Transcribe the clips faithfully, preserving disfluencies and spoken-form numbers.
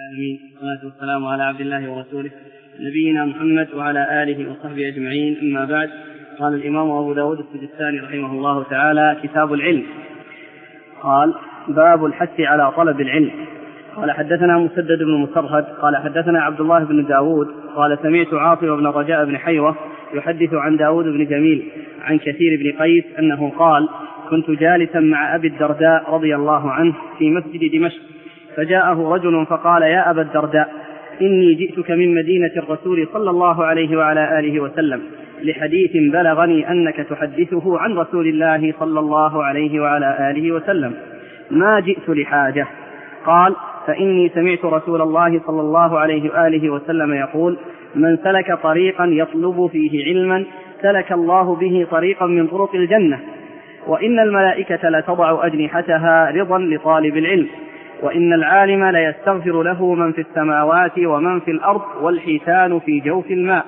العالمين والصلاة والسلام على عبد الله ورسوله نبينا محمد وعلى آله وصحبه أجمعين. أما بعد، قال الإمام أبو داود السجستاني رحمه الله تعالى: كتاب العلم. قال: باب الحث على طلب العلم. قال: حدثنا مسدد بن مسرهد قال حدثنا عبد الله بن داود قال سمعت عاصم بن رجاء بن حيوة يحدث عن داود بن جميل عن كثير بن قيس أنه قال: كنت جالسا مع أبي الدرداء رضي الله عنه في مسجد دمشق، فجاءه رجل فقال: يا أبا الدرداء، إني جئتك من مدينة الرسول صلى الله عليه وعلى آله وسلم لحديث بلغني أنك تحدثه عن رسول الله صلى الله عليه وعلى آله وسلم، ما جئت لحاجة. قال: فإني سمعت رسول الله صلى الله عليه وآله وسلم يقول: من سلك طريقا يطلب فيه علما سلك الله به طريقا من طرق الجنة، وإن الملائكة لتضع أجنحتها رضا لطالب العلم، وإن العالم ليستغفر له من في السماوات ومن في الأرض والحيتان في جوف الماء،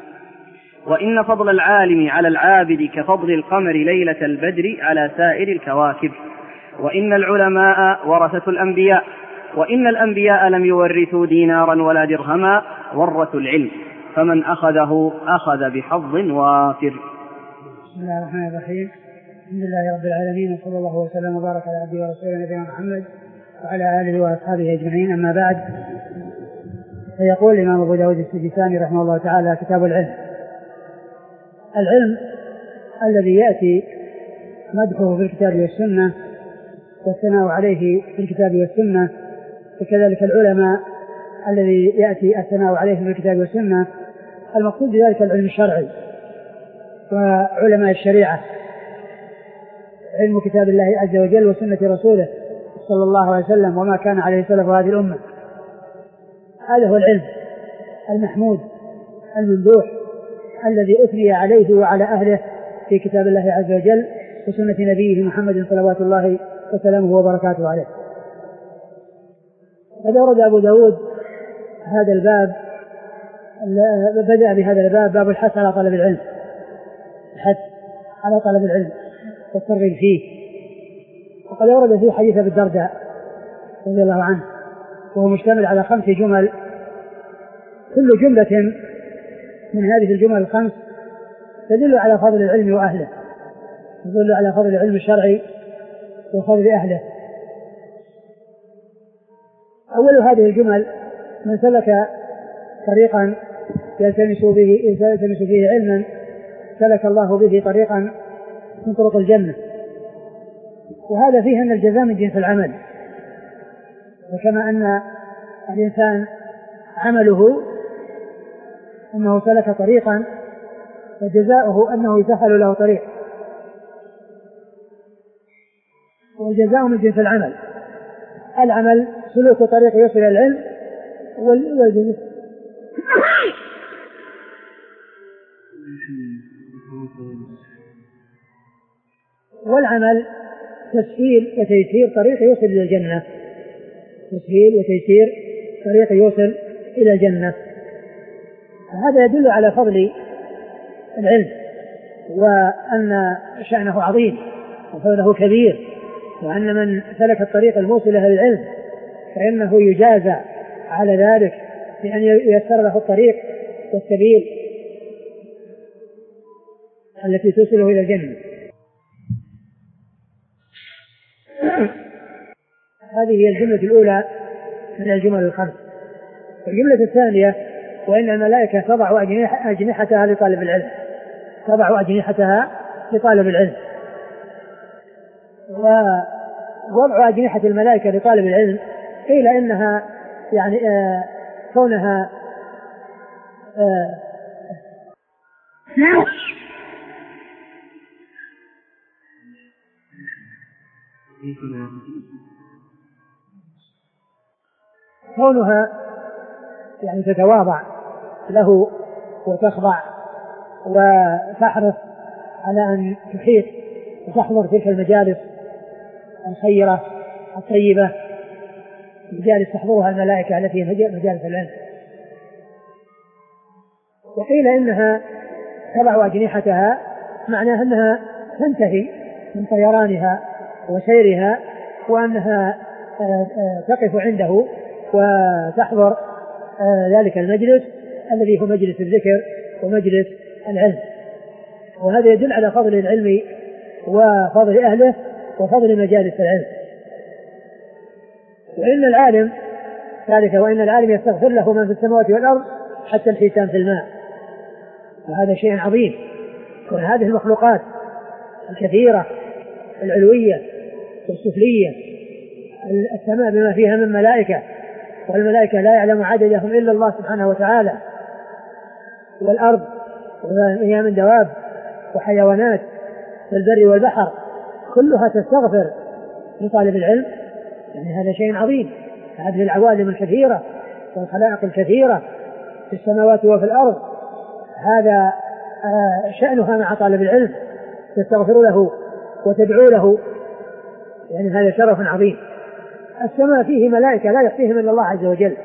وإن فضل العالم على العابد كفضل القمر ليلة البدر على سائر الكواكب، وإن العلماء ورثة الأنبياء، وإن الأنبياء لم يورثوا دينارا ولا درهما، ورثوا العلم، فمن أخذه أخذ بحظ وافر. بسم الله الرحمن الرحيم. الحمد لله رب العالمين، وصلى الله وسلم وبارك على عبده ورسوله نبينا محمد وعلى آله وأصحابه أجمعين. أما بعد، فيقول الإمام أبو داود السجستاني رحمه الله تعالى: كتاب العلم. العلم الذي يأتي مدحه في الكتاب والسنة والثناء عليه في الكتاب والسنة، وكذلك العلماء الذي يأتي الثناء عليه في الكتاب والسنة، المقصود بذلك العلم الشرعي وعلماء الشريعة، علم كتاب الله عز وجل وسنة رسوله صلى الله عليه وسلم وما كان عليه سلف هذه الأمة. هذا هو العلم المحمود الممدوح الذي أثني عليه وعلى أهله في كتاب الله عز وجل وسنة نبيه محمد صلوات الله وسلامه وبركاته عليه. قد أورد أبو داود هذا الباب، بدأ بهذا الباب باب الحث على طلب العلم، الحث على طلب العلم والترغيب فيه. وقد أورد فيه حديث أبي الدرداء رضي الله عنه، وهو مشتمل على خمس جمل، كل جملة من هذه الجمل الخمس تدل على فضل العلم وأهله، تدل على فضل العلم الشرعي وفضل أهله. أول هذه الجمل: من سلك طريقا يلتمس به يلتمس فيه علما سلك الله به طريقا من طرق الجنة. وهذا فيه أن الجزاء من جنس العمل، وكما أن الإنسان عمله أنه سلك طريقا فجزاؤه أنه يسهل له طريق، والجزاء من جنس العمل. العمل سلوك طريق يوصل إلى العلم، والجزاء والعمل تسهيل وتيسير طريق يوصل إلى الجنة، تسهيل وتيسير طريق يوصل إلى الجنة. هذا يدل على فضل العلم، وأن شأنه عظيم وفضله كبير، وأن من سلك الطريق الموصل إلى العلم فإنه يجازى على ذلك بأن ييسر له الطريق والسبيل التي توصله إلى الجنة. هذه هي الجملة الأولى من الجمل الخمس. الجملة الثانية: وإن الملائكة تضع أجنحتها لطالب العلم، تضع أجنحتها لطالب العلم. ووضع أجنحة الملائكة لطالب العلم قيل إنها يعني آه كونها آه كونها يعني تتواضع له وتخضع وتحرص على أن تحيط وتحضر تلك المجالس الخيرة الطيبة، مجالس تحضرها الملائكة التي هي مجالس العلم. وقيل إنها تضع أجنحتها معناها أنها تنتهي من طيرانها وسيرها، وأنها تقف عنده وتحضر ذلك المجلس الذي هو مجلس الذكر ومجلس العلم. وهذا يدل على فضل العلم وفضل أهله وفضل مجالس العلم. وإن العالم ذلك وإن العالم يستغفر له من في السماوات والأرض حتى الحيتان في الماء، وهذا شيء عظيم. وهذه المخلوقات الكثيرة العلوية والسفلية، السماء بما فيها من ملائكة، والملائكة لا يعلم عددهم إلا الله سبحانه وتعالى، والأرض وما من دواب وحيوانات في البر والبحر كلها تستغفر لطالب العلم، يعني هذا شيء عظيم. هذه العوالم الكثيرة والخلائق الكثيرة في السماوات وفي الأرض هذا شأنها مع طالب العلم، تستغفر له وتدعو له، يعني هذا شرف عظيم. السماء فيه ملائكة لا يحصيهم إلا الله عز وجل.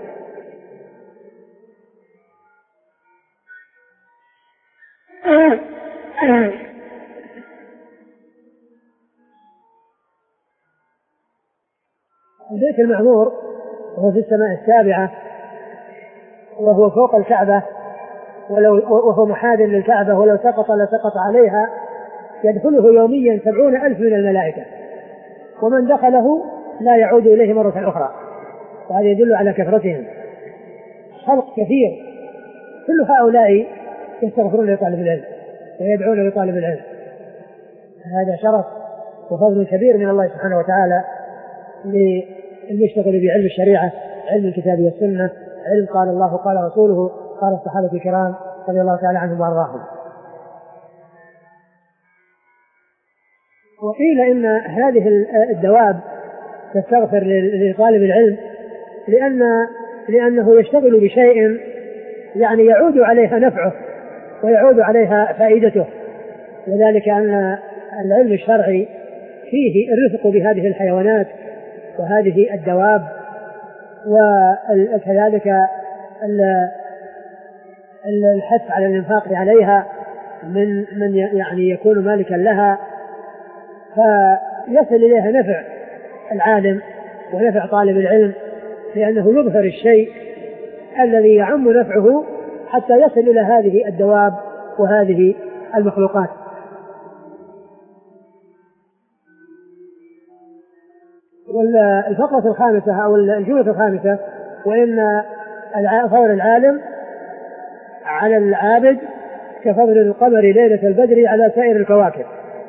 البيت المعمور وهو في السماء السابعة، وهو فوق الكعبة، ولو وهو محاذ للكعبة، ولو سقط لسقط عليها، يدخله يوميا سبعون ألف من الملائكة، ومن دخله لا يعود إليه مرة أخرى. وهذا يدل على كثرتهم، خلق كثير، كل هؤلاء يستغفرون لطالب العلم ويدعون لطالب العلم. هذا شرف وفضل كبير من الله سبحانه وتعالى للمشتغل بعلم الشريعة، علم الكتاب والسنة، علم قال الله قال رسوله قال الصحابة الكرام رضي الله تعالى عنهم وارضاهم. وقيل إن هذه الدواب تستغفر لطالب العلم لأن لأنه يشتغل بشيء يعني يعود عليها نفعه ويعود عليها فائدته، وذلك أن العلم الشرعي فيه الرفق بهذه الحيوانات وهذه الدواب، وكذلك الحث على الإنفاق عليها من من يعني يكون مالكا لها، فيصل إليها نفع العالم ونفع طالب العلم، لأنه يظهر الشيء الذي يعم نفعه حتى يصل إلى هذه الدواب وهذه المخلوقات. والفقرة الخامسة أو الجملة الخامسة: وإن فضل العالم على العابد كفضل القمر ليلة البدر على سائر الكواكب.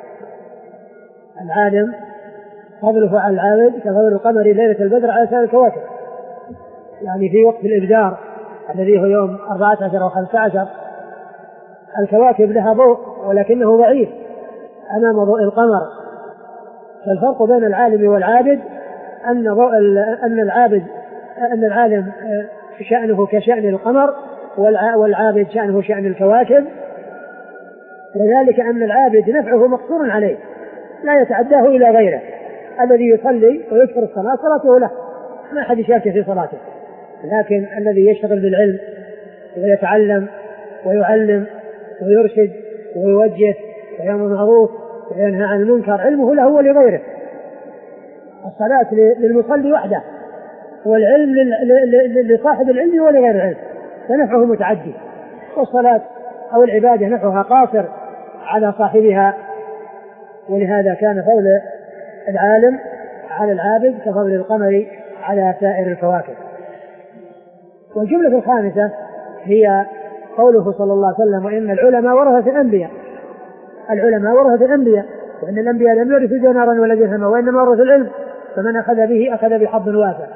العالم فضله على العابد كفضل القمر ليلة البدر على سائر الكواكب، يعني في وقت الإبدار الذي هو يوم أربعة عشر أو خمسة عشر الكواكب لها ضوء ولكنه ضعيف أمام ضوء القمر. فالفرق بين العالم والعابد أن ضوء أن العابد أن العالم شأنه كشأن القمر والعابد شأنه شأن الكواكب، وذلك أن العابد نفعه مقصور عليه لا يتعداه إلى غيره. الذي يصلي ويكثر الصلاة صلاته له، ما أحد يشارك في صلاته، لكن الذي يشتغل بالعلم ويتعلم ويعلم ويرشد ويوجه ويأمر بالمعروف وينهى عن المنكر علمه له ولغيره. الصلاة للمصلي وحده، والعلم لصاحب العلم ولغير العلم، فنفعه متعدي. والصلاة أو العبادة نفعها قاصر على صاحبها، ولهذا كان فضل العالم على العابد كفضل القمر على سائر الكواكب. والجملة الخامسة هي قوله صلى الله عليه وسلم: وإن العلماء ورثة الأنبياء. العلماء ورثة الأنبياء، وإن الأنبياء لم يورثوا دينارا ولا درهما وإنما ورثوا العلم، فمن أخذ به أخذ بحظ وافر.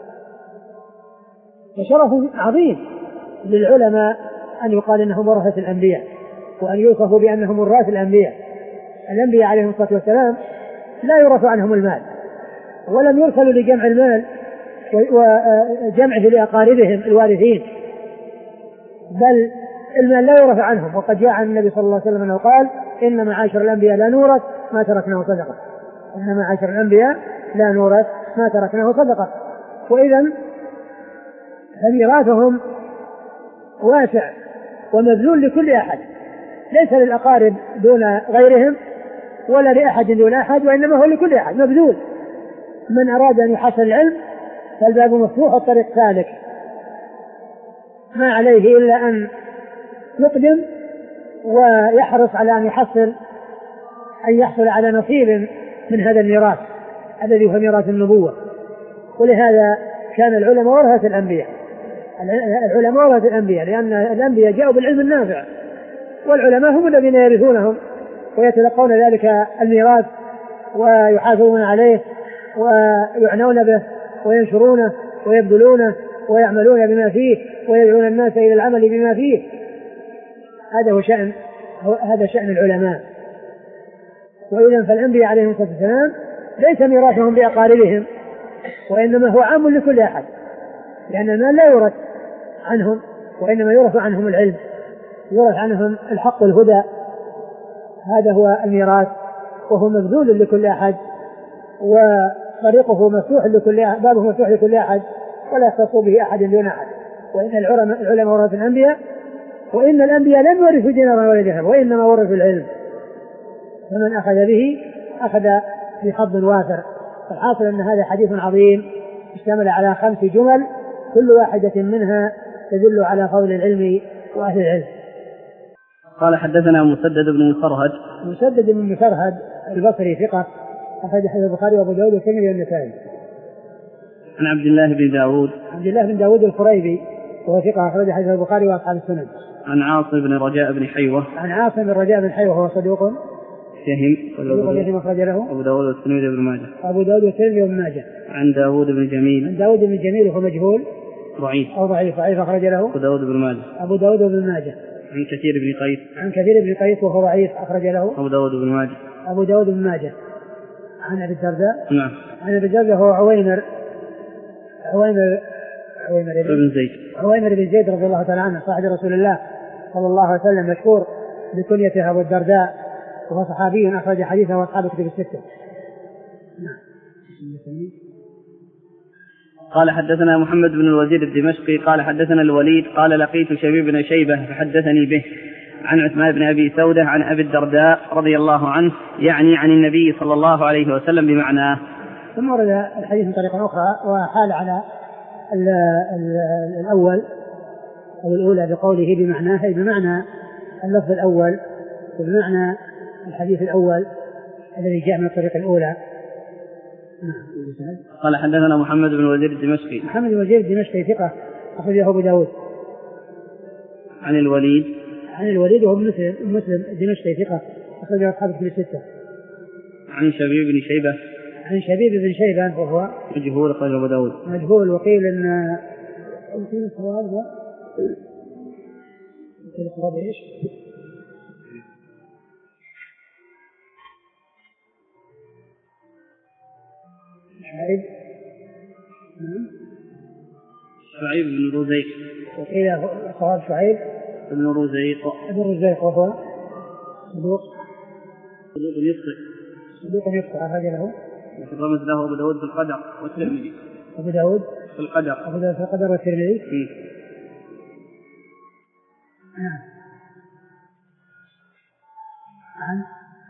وشرف عظيم للعلماء أن يقال إنهم ورثة الأنبياء، وأن يوصفوا بأنهم وراث الأنبياء. الأنبياء عليهم الصلاة والسلام لا يورث عنهم المال، ولم يرسلوا لجمع المال وجمعه لأقاربهم الوارثين، بل المال لا يورث عنهم. وقد جاء عن النبي صلى الله عليه وسلم أنه قال: إن معاشر الأنبياء لا نورث ما تركناه صدقة. إن معاشر الأنبياء لا نورث ما تركناه صدقة. وإذا فميراثهم واسع ومبذول لكل أحد، ليس للأقارب دون غيرهم ولا لأحد دون أحد، وإنما هو لكل أحد مبذول. من أراد أن يحصل العلم فالباب مفتوح والطريق سالك، ما عليه إلا أن يقدم ويحرص على أن يحصل أن يحصل على نصيب من هذا الميراث الذي هو ميراث النبوة. ولهذا كان العلماء ورثة الأنبياء، العلماء ورثة الأنبياء، لأن الأنبياء جاءوا بالعلم النافع، والعلماء هم الذين يرثونهم ويتلقون ذلك الميراث ويحافظون عليه ويعنون به وينشرونه ويبذلونه ويعملون بما فيه ويدعون الناس إلى العمل بما فيه. هذا هو شأن هذا شأن العلماء. وإذا فالأنبياء عليهم الصلاة والسلام ليس ميراثهم بأقاربهم، وإنما هو عام لكل أحد، لأن المال لا يورث عنهم، وإنما يورث عنهم العلم، يورث عنهم الحق والهدى. هذا هو الميراث، وهو مبذول لكل أحد، وطريقه مفتوح لكل أحد، بابه مفتوح لكل أحد، ولا يختص به أحد دون أحد. وإن العلماء ورثوا الأنبياء، وإن الأنبياء لم يورثوا دينارا ولا درهم، وإنما ورثوا العلم، فمن أخذ به أخذ بحظ وافر. فالحاصل أن هذا حديث عظيم اشتمل على خمس جمل، كل واحدة منها تدل على فضل العلم وأهل العلم. قال حدثنا مسدد بن مسرهد. مسدد بن مسرهد البصري ثقة، أخرج حديث البخاري وأبو داود والترمذي والنسائي. عن عبد الله بن داود. عبد الله بن داود القريبي وهو ثقة، أخرج حديث البخاري وأصحاب السنن. عن عاصم بن رجاء بن حيوة. عن عاصم بن رجاء بن حيوة وهو صدوق يهم أخرج له أبو داود والترمذي وابن ماجه. أبو داود والترمذي وابن ماجه. عن داود بن جميل. عن داود بن جميل وهو مجهول ضعيف أو ضعيف ضعيف أخرج له أبو داود بن ماجه. أبو داود بن ماجه. عن كثير بن قيس. عن كثير بن قيس وهو ضعيف أخرج له أبو داود بن ماجه. أبو داود بن ماجه. عن أبي الدرداء. نعم. عن أبي الدرداء هو عويمر عويمر عويمر بن زيد. عويمر بن زيد رضي الله تعالى عنه صاحب رسول الله صلى الله عليه وسلم، مشهور بكنيته أبو الدرداء، وهو صحابي أخرج حديثه وأصحاب كتب الستة. نعم. قال حدثنا محمد بن الوزير الدمشقي قال حدثنا الوليد قال لقيت شبيب بن شيبة فحدثني به عن عثمان بن أبي سودة عن أبي الدرداء رضي الله عنه، يعني عن النبي صلى الله عليه وسلم بمعناه. ثم ورد الحديث من طريقة أخرى وحال على ال ال الأول أو الأولى بقوله بمعناه، أي بمعنى اللفظ الأول وبمعنى الحديث الأول الذي جاء من الطريقة الأولى. قال حدثنا محمد بن الوزير الدمشقي. محمد بن الوزير الدمشقي ثقة، أخرجه أبو داود. عن الوليد. عن الوليد وهو مسلم مسلم الدمشقي ثقة، أخرجه أصحاب كتب الستة. عن شبيب بن شيبة. عن شبيب بن شيبة وهو مجهول، أخرجه أبو داود. مجهول، وقيل إن وقيل الصواب وقيل الصواب إيش؟ شعيب شعيب بن رزيق. وقيل صواب شعيب بن رزيق. ابن رزيق وهو صدوق صدوق يخطئ. صدوق يخطئ، أخرج له رمز له أبو داود في القدر والترمذي. أبو داود في القدر. أبو داود في القدر والترمذي. نعم. عن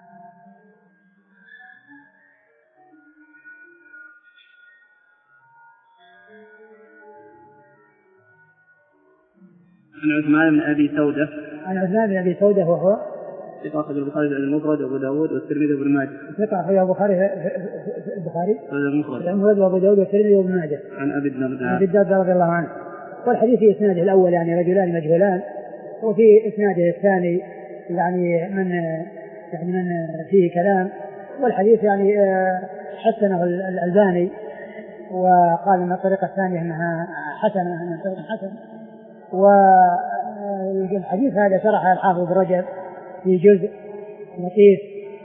عن عثمان بن أبي سودة. عن عثمان بن أبي سودة وهو ثقة، أخرج البخاري المفرد وأبو داود والترمذي وابن ماجه. ثقة، أخرج البخاري البخاري المفرد المفرد وأبو داود والترمذي وابن ماجه. عن أبي الدرداء. أبي الدرداء رضي الله عنه. والحديث في إسناده الأول يعني رجلان مجهولان، وفي إسناده الثاني يعني من يعني من فيه كلام، والحديث يعني حسنه الألباني وقال أن الطريقة الثانية أنها حسنة أنها حسن. والحديث هذا شرحه الحافظ رجب في جزء لطيف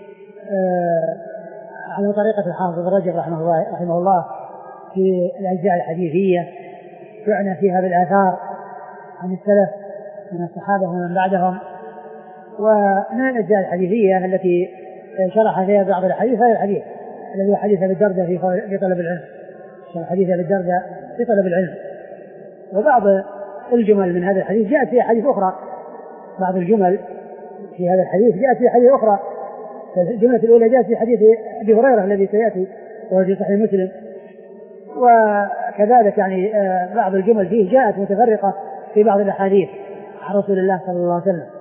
على طريقة الحافظ رجب رحمه الله رحمه الله في الأجزاء الحديثية، يعنى فيها بالآثار عن السلف من الصحابة ومن بعدهم. ومن الأجزاء الحديثية التي شرح فيها بعض الحديث هذا الحديث الذي هو حديث أبي الدرداء في طلب العلم، حديث أبي الدرداء في طلب العلم. وبعض الجمل من هذا الحديث جاءت في حديث أخرى، بعض الجمل في هذا الحديث جاءت في حديث أخرى. الجملة الأولى جاءت في حديث أبي هريرة الذي سيأتي وهو في صحيح مسلم، وكذلك يعني بعض الجمل فيه جاءت متفرقة في بعض الأحاديث عن رسول الله صلى الله عليه وسلم.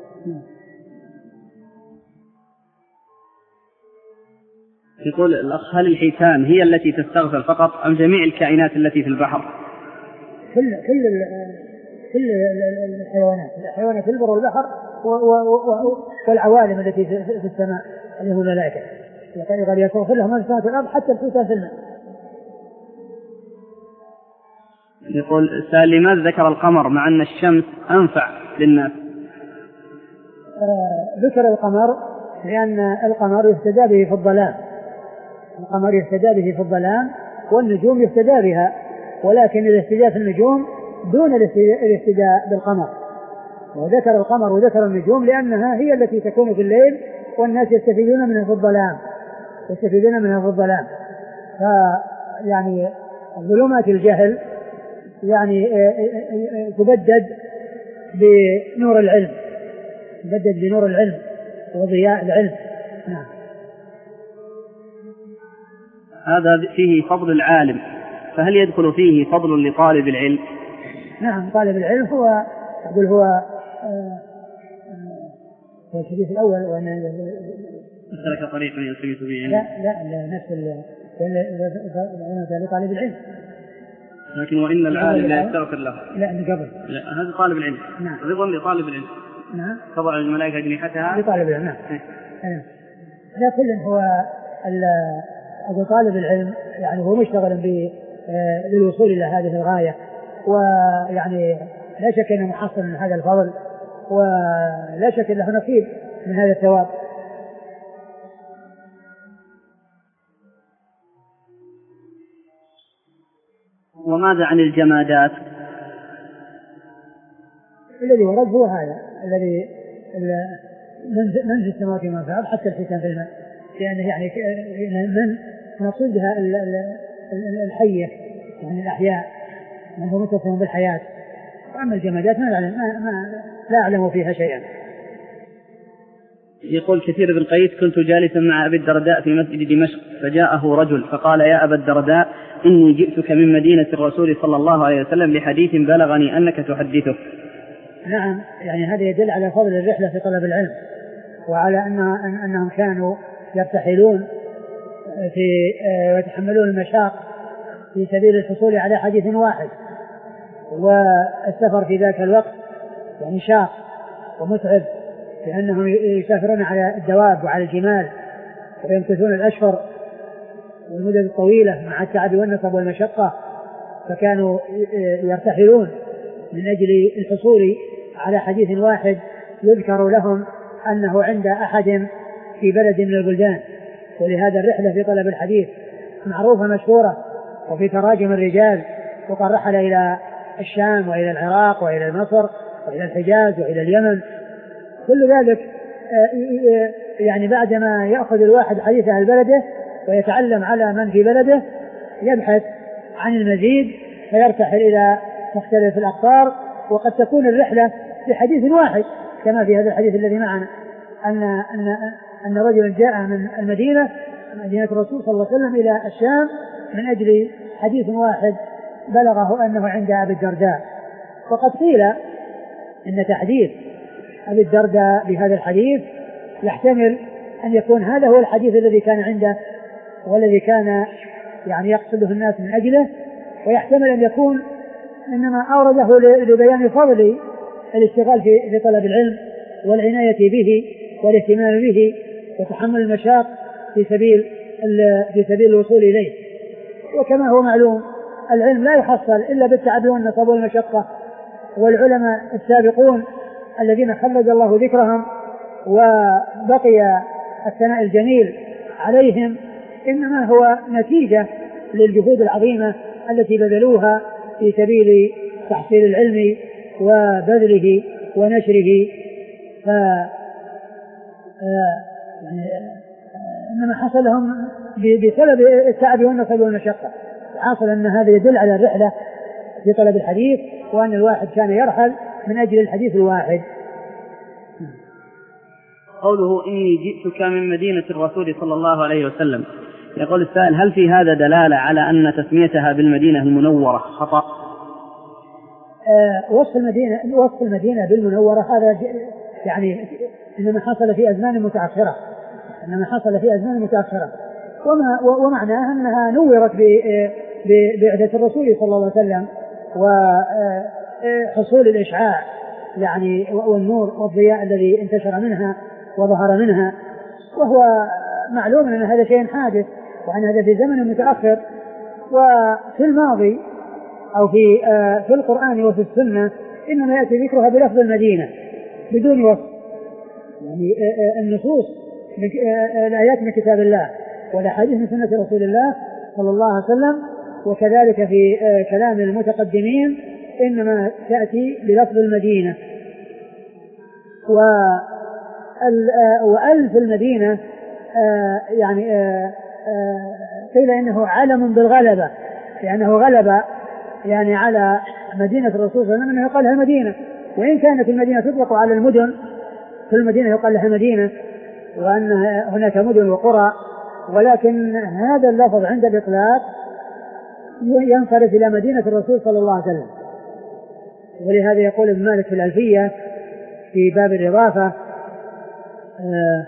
يقول الأخ: هل الحيتان هي التي تستغفر فقط أم جميع الكائنات التي في البحر؟ كل كل كل الحيوانات الحيوانات في البر والبحر والعوالم التي في السماء اللي هم الملائكة قد يستغفر لهم من في السماء والأرض حتى الحيتان في الماء. يقول السائل: لماذا ذكر القمر مع أن الشمس أنفع للناس؟ آه ذكر القمر لأن القمر يهتدى به في الظلام القمر يهتدى به في الظلام والنجوم يهتدى بها، ولكن الاهتداء في النجوم دون الاهتداء بالقمر. وذكر القمر وذكر النجوم لأنها هي التي تكون في الليل والناس يستفيدون منها في الظلام يستفيدون منها في الظلام فيعني ظلمات الجهل يعني تبدد بنور العلم تبدد بنور العلم وضياء العلم. نعم. هذا فيه فضل العالم، فهل يدخل فيه فضل لطالب العلم؟ نعم، طالب العلم هو أقول هو آه هو الحديث الأول وأن سلك طريقا يلتمس به علم. لا لا لا نفس العلم لطالب العلم، لكن وإن العالم لا يستغفر له. لا اللي قبل. لا هذا طالب العلم. نعم. رضا لطالب العلم. نعم. تضع الملائكة أجنحتها لطالب العلم. نعم. نعم. لا كل هو أبو طالب العلم يعني هو مشتغل بالوصول إلى هذه الغاية، ويعني لا شك أنه محصل من هذا الفضل، ولا شك أنه نصيب من هذا الثواب. وماذا عن الجمادات؟ الذي ورد هو هذا الذي من في السماوات ومن في الأرض حتى الحيتان في الماء، لأنه يعني من نقصدها الحية يعني الأحياء من هو متصف بالحياة. وأما الجمادات ما, ما, ما لا أعلم فيها شيئا. يقول كثير بن قيس: كنت جالسا مع أبي الدرداء في مسجد دمشق فجاءه رجل فقال: يا أبا الدرداء، إني جئتك من مدينة الرسول صلى الله عليه وسلم لحديث بلغني أنك تحدثه. نعم، يعني هذا يدل على فضل الرحلة في طلب العلم، وعلى أن أنهم كانوا يرتحلون في ويتحملون المشاق في سبيل الحصول على حديث واحد، والسفر في ذاك الوقت يعني شاق ومتعب، لأنهم يسافرون على الدواب وعلى الجمال ويمكثون الأشهر والمدة الطويلة مع التعب والنصب والمشقة، فكانوا يرتحلون من أجل الحصول على حديث واحد يذكر لهم أنه عند أحد في بلد من البلدان. ولهذا الرحلة في طلب الحديث معروفة مشهورة، وفي تراجم الرجال وقد رحل إلى الشام وإلى العراق وإلى مصر وإلى الحجاز وإلى اليمن. كل ذلك يعني بعدما يأخذ الواحد حديث أهل بلده ويتعلم على من في بلده يبحث عن المزيد فيرتحل إلى مختلف الأقطار، وقد تكون الرحلة في حديث واحد كما في هذا الحديث الذي معنا أن أن أن رجلا جاء من المدينة مدينة الرسول صلى الله عليه وسلم إلى الشام من أجل حديث واحد بلغه أنه عند أبي الدرداء. وقد قيل إن تحديث أبي الدرداء بهذا الحديث يحتمل أن يكون هذا هو الحديث الذي كان عنده والذي كان يعني يقصده الناس من أجله، ويحتمل أن يكون إنما أورده لبيان فضل الاشتغال في طلب العلم والعناية به والاهتمام به وتحمل المشاق في سبيل في سبيل الوصول إليه. وكما هو معلوم العلم لا يحصل إلا بالتعب والنصب والمشقة، والعلماء السابقون الذين خلد الله ذكرهم وبقي الثناء الجميل عليهم إنما هو نتيجة للجهود العظيمة التي بذلوها في سبيل تحصيل العلم وبذله ونشره. ف إنما حصل لهم بسبب التعب والنصب والمشقة. حاصل أن هذا يدل على الرحلة في طلب الحديث، وأن الواحد كان يرحل من أجل الحديث الواحد. قوله إني جئتك من مدينة الرسول صلى الله عليه وسلم يقول السائل: هل في هذا دلالة على أن تسميتها بالمدينة المنورة خطأ؟ آه وصف المدينة وصف المدينة بالمنورة هذا يعني إنما حصل في أزمان متأخرة إنما حصل في أزمان متأخرة وما ومعناه أنها نورت ببعثة الرسول صلى الله عليه وسلم وحصول الإشعاع يعني والنور والضياء الذي انتشر منها وظهر منها، وهو معلوم أن هذا شيء حادث وأن هذا في زمن متأخر. وفي الماضي أو في في القرآن وفي السنة إنما يأتي ذكرها بلفظ المدينة بدون وصف، يعني النصوص من الآيات من كتاب الله والأحاديث من سنة رسول الله صلى الله عليه وسلم وكذلك في كلام المتقدمين إنما تأتي بلفظ المدينة. وألف المدينة يعني قيل إنه علم بالغلبة لأنه غلب يعني على مدينة الرسول صلى الله عليه وسلم أنه يقال لها مدينة، وإن كانت المدينة تطلق على المدن كل مدينة يقال لها مدينة وأن هناك مدن وقرى، ولكن هذا اللفظ عند الإطلاق ينصرف إلى مدينة الرسول صلى الله عليه وسلم. ولهذا يقول ابن مالك في الألفية في باب الإضافة آه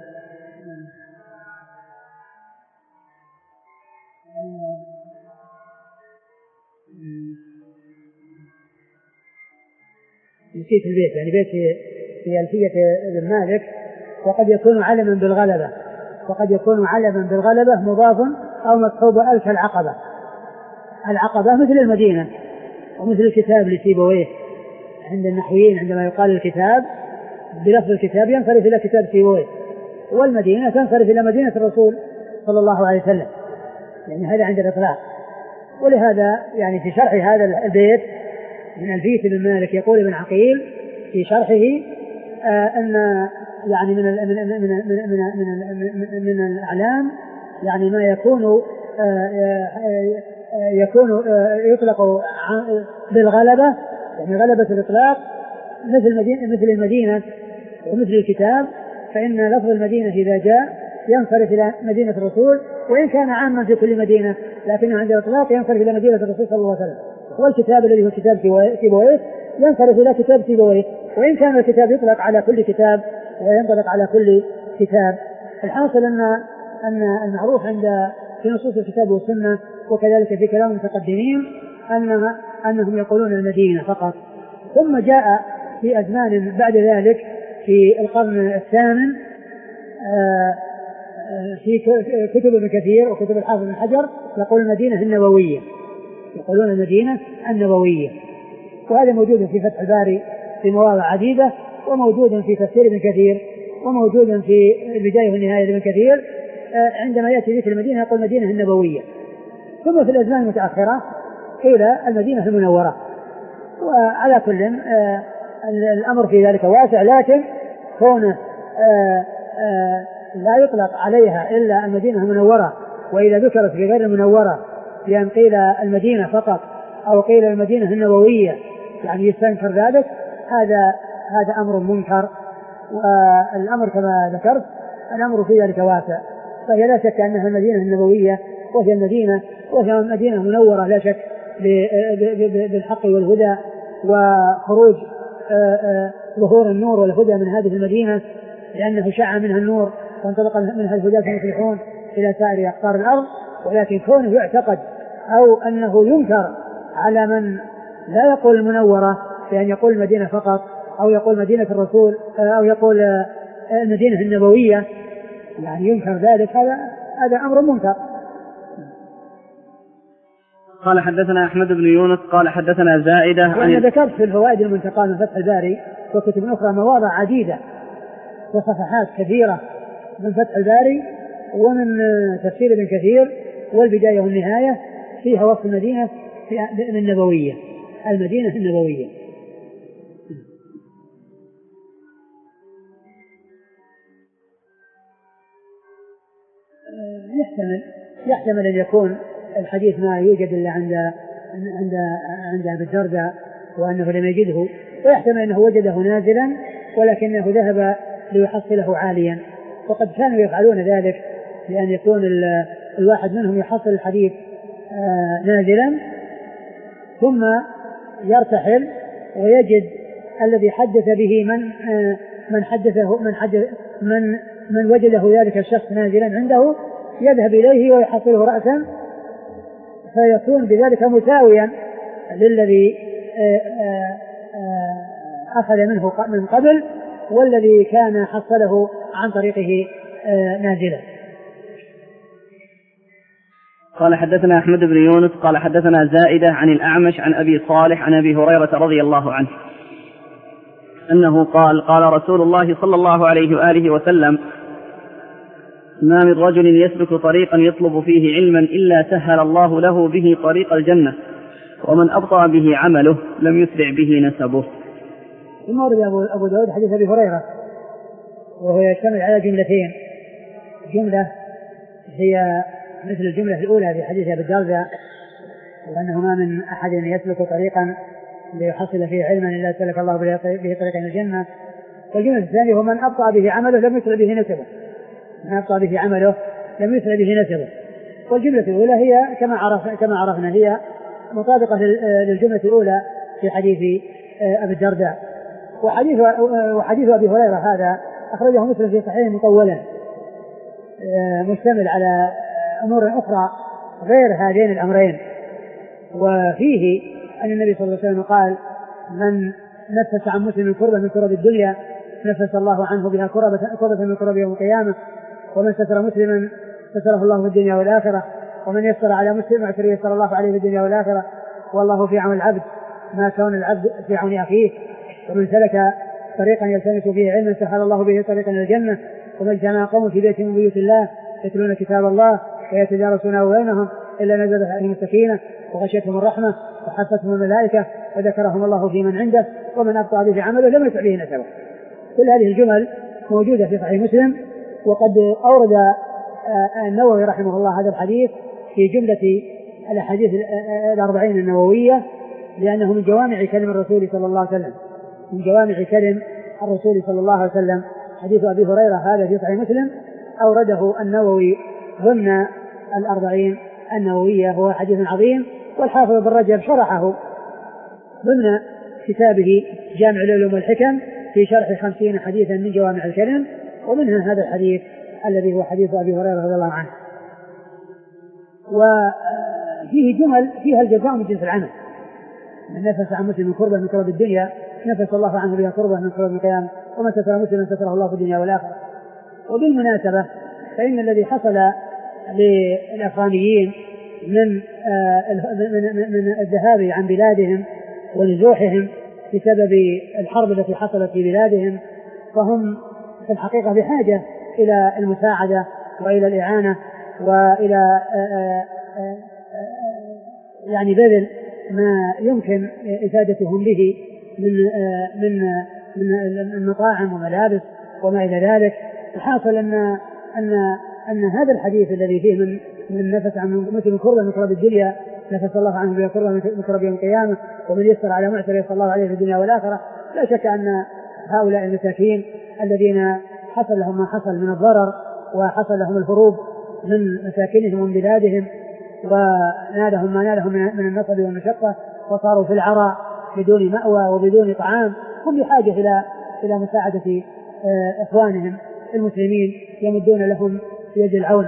نسيت البيت يعني بيت في ألفية ابن مالك: وقد يكون علما بالغلبة وقد يكون علما بالغلبة مضاف أو مصحوب ألف العقبة. العقبة مثل المدينة ومثل الكتاب لسيبويه عند النحويين عندما يقال الكتاب بلفظ الكتاب ينصرف إلى كتاب سيبويه، والمدينة تنصرف إلى مدينة الرسول صلى الله عليه وسلم، يعني هذا عند الإطلاق. ولهذا يعني في شرح هذا البيت من ألفية ابن مالك يقول ابن عقيل في شرحه آه أن يعني من من من من من, من, من الأعلام يعني ما يكون آه يكون آه يطلق بالغلبة يعني غلبة الإطلاق مثل المدينة مثل المدينة ومثل الكتاب، فإن لفظ المدينة إذا جاء ينصرف إلى مدينة الرسول وإن كان عاما في كل مدينة، لكنه عند الإطلاق ينصرف إلى مدينة الرسول صلى الله عليه وسلم. والكتاب الذي هو كتاب سيبويه ينصرف إلى كتاب سيبويه، وإن كان الكتاب يطلق على كل كتاب وينطلق على كل كتاب. الحاصل أن أن المعروف عند في نصوص الكتاب والسنة وكذلك في كلام المتقدمين أنها أنهم يقولون المدينة فقط. ثم جاء في أزمان بعد ذلك في القرن الثامن في كتب ابن كثير وكتب الحافظ بن حجر يقول المدينة النبوية يقولون المدينة النبوية، وهذا موجود في فتح الباري في مواضع عديدة، وموجود في تفسير ابن كثير، وموجود في البداية والنهاية لابن كثير عندما يأتي ذكر المدينة يقول المدينة النبوية. ثم في الأزمان المتأخرة قيل المدينة المنورة. وعلى كل الأمر في ذلك واسع، لكن كونه لا يطلق عليها إلا المدينة المنورة، وإذا ذكرت في غير المنورة بأن قيل المدينة فقط أو قيل المدينة النبوية يعني يستنكر ذلك، هذا هذا أمر منكر. والأمر كما ذكرت الأمر في ذلك واسع، فهي لا شك أنها المدينة النبوية وهي المدينة وهي مدينة منورة لا شك بالحق والهدى وخروج ظهور النور والهدى من هذه المدينة، لأنه شع منها النور وانطلق منها الهدى المفلحون إلى سائر أقطار الأرض. ولكن كونه يعتقد أو أنه ينكر على من لا يقول المنورة بأن يقول المدينة فقط أو يقول مدينة الرسول أو يقول المدينة النبوية يعني ينكر ذلك، هذا هذا أمر منكر. قال حدثنا أحمد بن يونس قال حدثنا زائدة. وأنا ذكرت في الفوائد المنتقاة من فتح الباري وكتب أخرى مواضع عديدة وصفحات كثيرة من فتح الباري ومن تفسير ابن كثير والبداية والنهاية فيها وصف المدينة النبوية المدينة النبوية. يحتمل يحتمل أن يكون الحديث ما يوجد إلا عند عند عند أبي الدرداء وأنه لم يجده، ويحتمل أنه وجده نازلا ولكنه ذهب ليحصله عاليا، وقد كانوا يفعلون ذلك لأن يكون الواحد منهم يحصل الحديث نازلا ثم يرتحل ويجد الذي حدث به من من حدثه من حدث من من وجده ذلك الشخص نازلا عنده يذهب إليه ويحصله رأسا فيكون بذلك مساويا للذي أخذ منه من قبل والذي كان حصله عن طريقه نازلا. قال حدثنا أحمد بن يونس قال حدثنا زائدة عن الأعمش عن أبي صالح عن أبي هريرة رضي الله عنه أنه قال قال رسول الله صلى الله عليه وآله وسلم ما من رجل يسلك طريقا يطلب فيه علما إلا سهل الله له به طريق الجنة ومن أبطأ به عمله لم يسرع به نسبه. ثم ورد أبو داود حديث أبي هريرة وهو يشتمل على جملتين. جملة هي مثل الجملة الأولى في حديث أبي الدرداء وأنه ما من أحد يسلك طريقا ليحصل فيه علما إلا سلك الله به طريقا الجنة. والجملة الثانية هو من أبطأ به عمله لم يسرع به نسبه. من أبطأ به عمله لم يسرع به نسبه. والجملة الأولى هي كما عرف كما عرفنا هي مطابقة للجملة الأولى في حديث أبي الدرداء. وحديث وحديث أبي هريرة هذا أخرجه مسلم في صحيحه مطولا مشتمل على أمور أخرى غير هذين الأمرين. وفيه أن النبي صلى الله عليه وسلم قال من نفس عن مسلم كربة من كرب الدنيا نفس الله عنه بها كربة من كرب يوم القيامة ومن ستر مسلما ستره الله في الدنيا والآخرة ومن يسر على مسلم عسر يسر الله عليه في الدنيا والآخرة والله في عون العبد ما كون العبد في عون أخيه ومن سلك طريقا يلتمس فيه علما سهل الله به طريقا إلى الجنة ومن اجتمع قوم في بيت من بيوت الله يتلون كتاب الله ويتدارسونه بينهم إلا نزلت عليهم السكينة وغشيتهم الرحمة وحفتهم الملائكة وذكرهم الله في من عنده ومن أبطأ به عمله لم يسع به نسبه. كل هذه الجمل موجودة في صحيح مسلم. وقد أورد النووي رحمه الله هذا الحديث في جملة الأحاديث الأربعين النووية لأنه من جوامع كلم الرسول صلى الله عليه وسلم من جوامع كلم الرسول صلى الله عليه وسلم. حديث أبي هريرة هذا في صحيح مسلم أورده النووي ضمن الأربعين النووية هو حديث عظيم. والحافظ بن رجب شرحه ضمن كتابه جامع العلوم والحكم في شرح خمسين حديثا من جوامع الكلم ومنها هذا الحديث الذي هو حديث أبي هريرة رضي الله عنه. وفيه جمل فيها الجزاء من جنس العمل. من نفس عن مسلم من كربة من كرب الدنيا نفس الله عنه بها كربة من كرب القيامة ومن ستر مسلما ستره الله في الدنيا والآخرة. وبالمناسبة فإن الذي حصل للأفغانيين من من الذهاب عن بلادهم ونزوحهم بسبب الحرب التي حصلت في بلادهم فهم في الحقيقة بحاجة إلى المساعدة وإلى الإعانة وإلى يعني بذل ما يمكن إفادتهم به من من من المطاعم وملابس وما إلى ذلك. الحاصل أن أن أن هذا الحديث الذي فيه من من نفس عن مثل كربة من كرب الدنيا نفس الله عنه بها كربة من كرب يوم القيامة ومن يسر على معسر يسر الله عليه في الدنيا والآخرة. لا شك أن هؤلاء المساكين الذين حصل لهم ما حصل من الضرر وحصل لهم الهروب من مساكنهم ومن بلادهم ونالهم ما نالهم من النصب والمشقة وصاروا في العراء بدون مأوى وبدون طعام هم بحاجة إلى إلى مساعدة إخوانهم المسلمين يمدون لهم يد العون.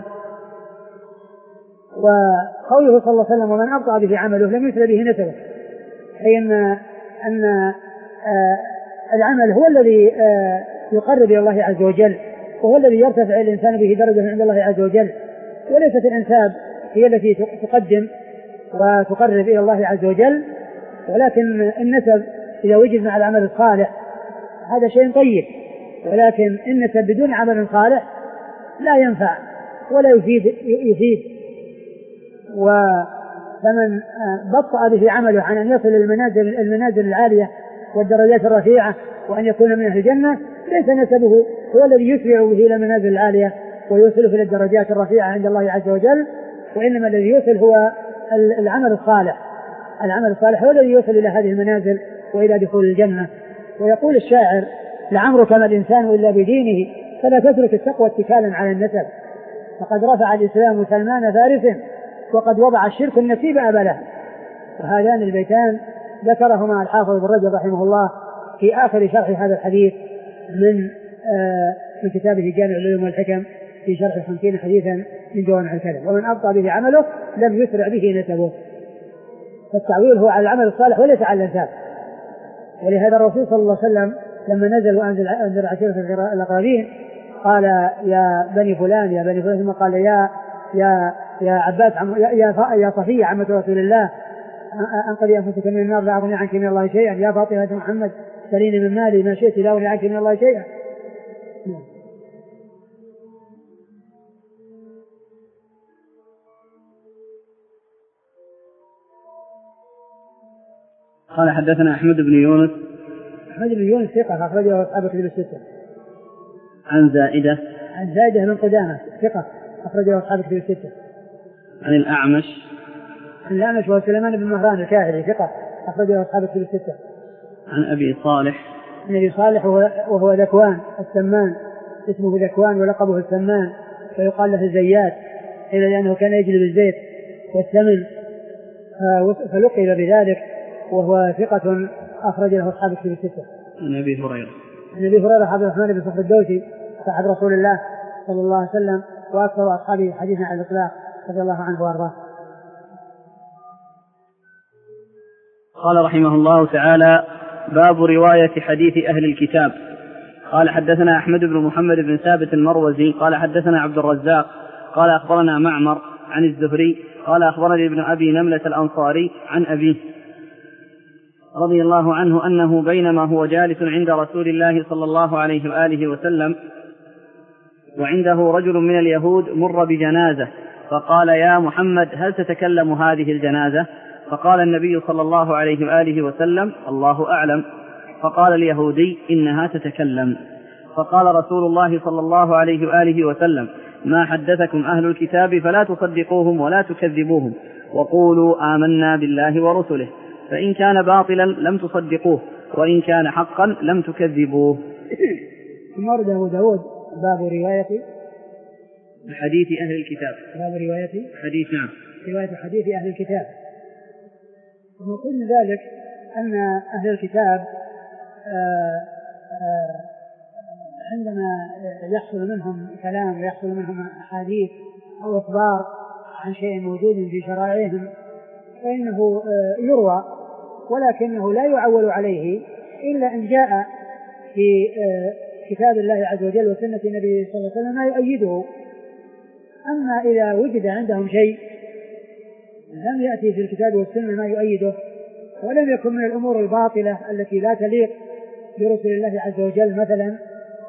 وقوله صلى الله عليه وسلم ومن أبطأ به عمله لم يسر به نسبه أي أن أن العمل هو الذي يقرب إلى الله عز وجل وهو الذي يرتفع الإنسان به درجة عند الله عز وجل وليست الأنساب هي التي تقدم وتقرب إلى الله عز وجل ولكن النسب إذا وجد مع العمل الصالح هذا شيء طيب ولكن النسب بدون عمل صالح لا ينفع ولا يفيد يفيد وفمن بطأ به عمله عن أن يصل المنازل المنازل العالية والدرجات الرفيعة وأن يكون من أهل الجنة ليس نسبه هو الذي يسرع به إلى المنازل العالية ويوصله إلى الدرجات الرفيعة عند الله عز وجل وإنما الذي يوصل هو العمل الصالح. العمل الصالح هو الذي يوصل إلى هذه المنازل وإلى دخول الجنة. ويقول الشاعر لعمرك ما الإنسان إلا بدينه فلا تترك التقوى اتكالا على النسب فقد رفع الإسلام سلمان فارس وقد وضع الشرك النسيب أبله. وهذان البيتان ذكرهما الحافظ ابن رجب رحمه الله في آخر شرح هذا الحديث من آه من كتابه جامع العلوم والحكم في شرح خمسين حديثا من جوامع الكلم. ومن أبطأ به عمله لم يسرع به نسبه. فالتعويل هو على العمل الصالح وليس على الأنساب. ولهذا الرسول صلى الله عليه وسلم لما نزل وأنزل أنزل عشيرة الأقربين قال يا بني فلان يا بني فلان، ثم قال يا يا يا عباس عم يا يا, يا صفية عمة رسول الله أنقذي أنفسك من النار لا أغني عنك من الله شيئا، يا فاطمة محمد سليني من مالي ما شئت لا أغني عنك من الله شيئا. قال حدثنا أحمد بن يونس. أحمد بن يونس ثقة أخرجه أصحاب كتب الستة. عن زائدة. عن زائدة بن قدامة ثقة أخرجه أصحاب كتب الستة. عن الأعمش. عن الأعمش وهو سليمان بن مهران الكاهلي ثقة أخرجه أصحاب كتب الستة. عن أبي صالح. عن أبي صالح وهو ذكوان السمان، اسمه ذكوان ولقبه السمان، فيقال له الزيات إلا لأنه كان يجلب الزيت والثمن فلقب بذلك، وهو ثقة أخرج له أصحاب الكتب الستة. عن أبي هريرة. عن أبي هريرة عبد الرحمن بن صخر الدوسي صاحب رسول الله صلى الله عليه وسلم وأكثر أصحابه حديثا عن الإطلاق رضي الله عنه وأرضاه. قال رحمه الله تعالى: باب رواية حديث أهل الكتاب. قال حدثنا أحمد بن محمد بن ثابت المروزي قال حدثنا عبد الرزاق قال أخبرنا معمر عن الزهري قال أخبرني ابن أبي نملة الأنصاري عن أبيه رضي الله عنه أنه بينما هو جالس عند رسول الله صلى الله عليه وآله وسلم وعنده رجل من اليهود مر بجنازة فقال: يا محمد هل تتكلم هذه الجنازة؟ فقال النبي صلى الله عليه وآله وسلم: الله أعلم. فقال اليهودي: إنها تتكلم. فقال رسول الله صلى الله عليه وآله وسلم: ما حدثكم أهل الكتاب فلا تصدقوهم ولا تكذبوهم وقولوا آمنا بالله ورسله، فإن كان باطلا لم تصدقوه وإن كان حقا لم تكذبوه. ورد أبو داود باب رواية حديث أهل الكتاب. باب رواية حديث نعم رواية حديث أهل الكتاب. ونقول من ذلك أن أهل الكتاب آآ آآ عندما يحصل منهم كلام ويحصل منهم أحاديث أو أخبار عن شيء موجود في شرائعهم فإنه يروى، ولكنه لا يعول عليه إلا أن جاء في كتاب الله عز وجل وسنة النبي صلى الله عليه وسلم ما يؤيده. أما إذا وجد عندهم شيء لم يأتي في الكتاب والسنة ما يؤيده ولم يكن من الأمور الباطلة التي لا تليق برسول الله عز وجل، مثلا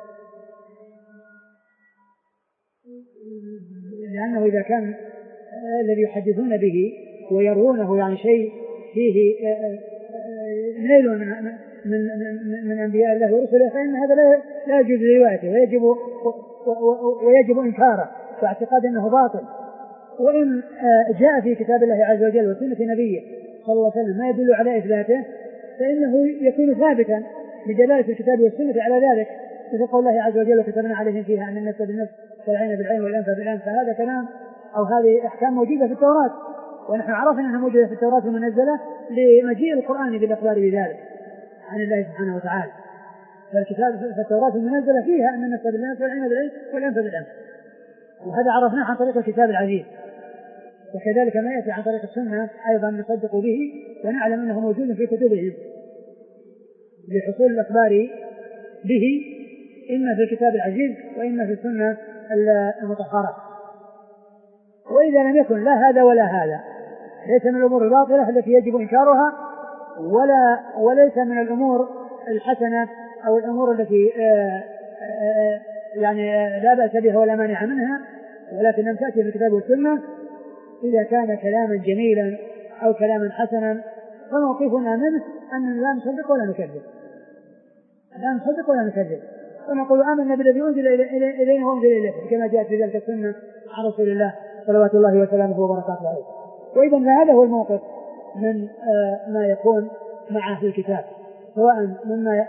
لأنه إذا كان الذي يحدثون به ويروونه يعني شيء فيه نيل من, من, من, من أنبياء الله ورسله فإن هذا لا يجوز روايته ويجب, ويجب إنكاره واعتقاد أنه باطل. وإن جاء في كتاب الله عز وجل وسنة نبيه صلى الله عليه وسلم ما يدل على إثباته فإنه يكون ثابتا بدلالة الكتاب والسنة على ذلك، مثل قول الله عز وجل: وكتبنا عليهم فيها أن النفس بالنفس والعين بالعين والأنف بالأنف. فهذا كلام أو هذه أحكام موجودة في التوراة، ونحن عرفنا أنها موجودة في التوراة المنزلة لمجيء القرآن بالأخبار بذلك عن الله سبحانه وتعالى. فالكتاب في التوراة المنزلة فيها أن النفس بالنفس والعين بالعين والأنف بالأنف، وهذا عرفناه عن طريق الكتاب العزيز. وكذلك ما يأتي عن طريق السنة أيضا نصدق به ونعلم أنه موجود في كتبهم لحصول الأخبار به إما في الكتاب العزيز وإما في السنة المطهرة. وإذا لم يكن لا هذا ولا هذا ليس من الأمور الباطلة التي يجب إنكارها ولا وليس من الأمور الحسنة أو الأمور التي آآ آآ يعني لا بأس بها ولا مانع منها، ولكن لم تأتي في الكتاب والسنة. إذا كان كلاما جميلا أو كلاما حسنا فموقفنا منه أن لا نصدق ولا نكذب، لا نصدق ولا نكذب، ونقول آمنا بالذي أنزل إلينا وأنزل إليه كما جاءت في ذلك السنة عن رسول الله صلوات الله وسلامه وبركاته عليه. وإذا فهذا هو الموقف من ما يكون مع أهل الكتاب، سواء مما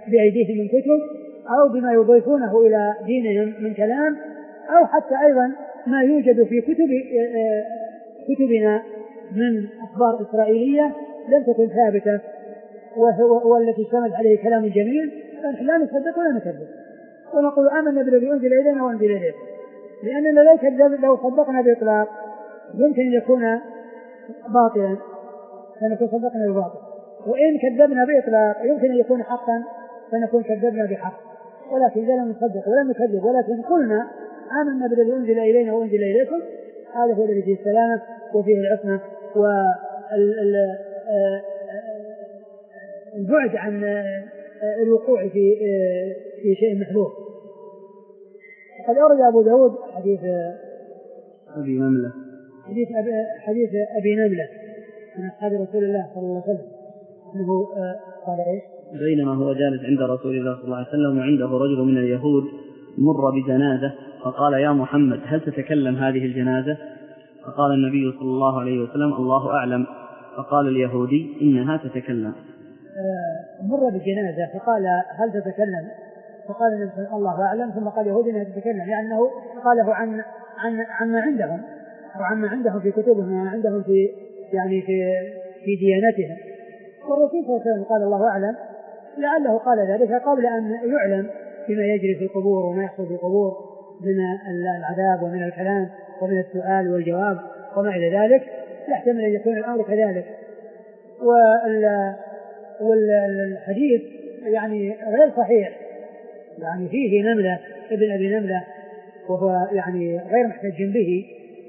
بأيديهم من كتب أو بما يضيفونه إلى دينهم من كلام، أو حتى أيضا ما يوجد في كتب كتبنا من أخبار إسرائيلية لم تكن ثابتة والتي اشتمل عليه كلام جميل، فنحن لا نصدق ولا نكذب ونقول آمنا بالذي أنزل إلينا وأنزل إليكم، لأننا لو كذب لو صدقنا بإطلاق يمكن أن يكون باطلا فنكون صدقنا بباطل، وإن كذبنا بإطلاق يمكن أن يكون حقا فنكون كذبنا بحق، ولكن إذا لم نصدق ولا نكذب ولكن قلنا آمنا بالذي أنزل إلينا وأنزل إليكم، هذا هو الذي فيه السلامة وفيه العصمة والبعد عن الوقوع في في شيء محذور. قد أورد أبو داود حديث أبي نملة حديث أبي, حديث أبي نملة من أصحاب رسول الله صلى الله عليه وسلم أنه قال إيش؟ بينما هو جالس عند رسول الله صلى الله عليه وسلم وعنده رجل من اليهود مر بجنازة فقال يا محمد هل تتكلم هذه الجنازة؟ فقال النبي صلى الله عليه وسلم الله أعلم. فقال اليهودي إنها تتكلم. مر بجنازة فقال هل تتكلم؟ فقال النبي الله أعلم، ثم قال اليهودي إنها تتكلم، لأنه قاله عن عن عما عندهم أو عما عندهم في كتبهم وما عندهم في يعني في في ديانتهم. والرسول صلى الله عليه وسلم قال الله أعلم لعله قال ذلك قبل أن يعلم بما يجري في القبور وما يحصل في القبور من العذاب ومن الكلام ومن السؤال والجواب وما إلى ذلك، يحتمل أن يكون الأمر كذلك. والحديث يعني غير صحيح، يعني فيه نملة ابن أبي نملة وهو يعني غير محتج به،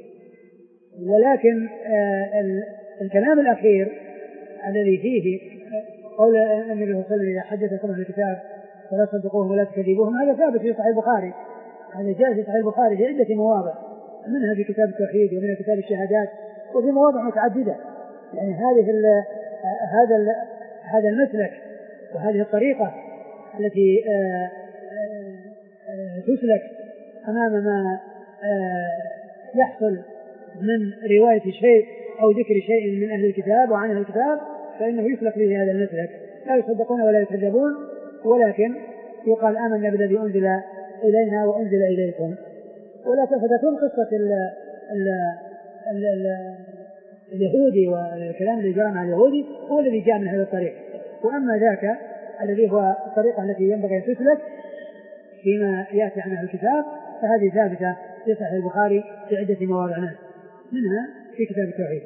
ولكن الكلام الأخير الذي فيه قول النبي صلى الله عليه وسلم إذا حدثكم في الكتاب فلا تصدقوهم ولا تكذبوهم، هذا ثابت في صحيح البخاري، هذا جاء في صحيح البخاري في عدة مواضع، منها في كتاب التوحيد ومنها كتاب الشهادات وفي مواضع متعددة. يعني هذه ال هذا ال هذا المسلك وهذه الطريقة التي آآ آآ تسلك أمام ما يحصل من رواية شيء أو ذكر شيء من أهل الكتاب وعن أهل الكتاب فإنه يسلك به هذا المسلك، لا يصدقون ولا يكذبون، ولكن يقال آمنا بالذي أنزل إلينا وأنزل إليكم. ولا فتكون قصة ال ال ال ال اليهودي والكلام اللي جرى مع اليهودي هو الذي جاء من هذا الطريق، وأما ذاك الذي هو الطريقة التي ينبغي أن تسلك فيما يأتي عن أهل الكتاب فهذه ثابتة في صحيح البخاري في عدة مواضع منها في كتاب التوحيد.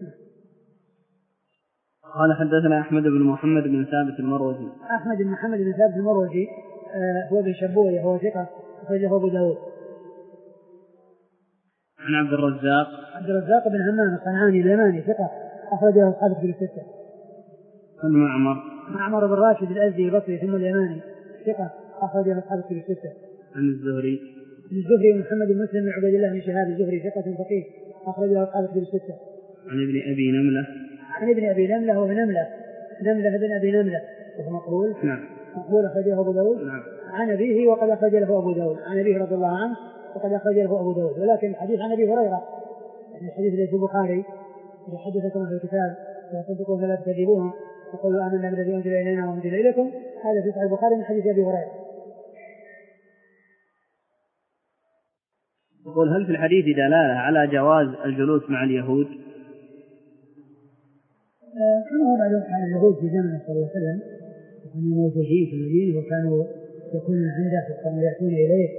قال حدثنا أحمد بن محمد بن ثابت المروزي. أحمد بن محمد بن ثابت المروزي آه هو بن شبوية هو ثقة أخرجه أبو داود. عن عبد الرزاق عبد الرزاق بن همام الصنعاني اليماني ثقة أخرجه أصحاب الكتب الستة. عن معمر معمر بن راشد الأزدي البصري ثم اليماني ثقة أخرجه أصحاب الكتب الستة. عن الزهري الزهري محمد بن مسلم بن عبيد الله بن شهاب الزهري ثقة فقيه أخرجه أصحاب الكتب الستة. عن ابن أبي نملة عن ابن أبي نملة وابن نملة نملة ابن أبي نملة وهو مقبول. نعم مقبول أخرجه أبو داود. نعم. عن أبيه وقد أخرج له أبو داود عن أبيه رضي الله عنه وقد أخرج له أبو داود، ولكن الحديث عن أبي هريرة يعني الحديث الذي في البخاري إذا حدثكم في الكتاب فصدقوه فلا تكذبوهم وقولوا آمنا بالذي أنزل إلينا وأنزل إليكم، هذا في صحيح البخاري من حديث أبي هريرة. يقول هل في الحديث دلالة على جواز الجلوس مع اليهود؟ كما هو معلوم عن اليهود في زمن صلى الله عليه وسلم وكانوا موجودين في المدينة وكانوا يكونون عنده وكانوا يأتون إليه،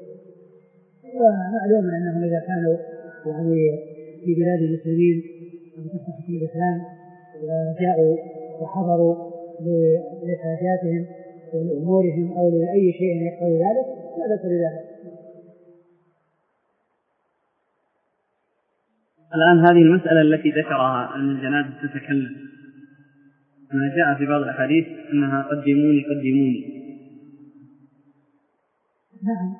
ومعلوم أنهم إذا كانوا يعني في بلاد المسلمين وتصبح في الإسلام وجاءوا وحضروا لحاجاتهم ولأمورهم أو لأي شيء يقتضي ذلك لا بأس بذلك. الآن هذه المسألة التي ذكرها أن الجنازة تتكلم، ما جاء في بعض الأحاديث أنها قدموني قدموني. نعم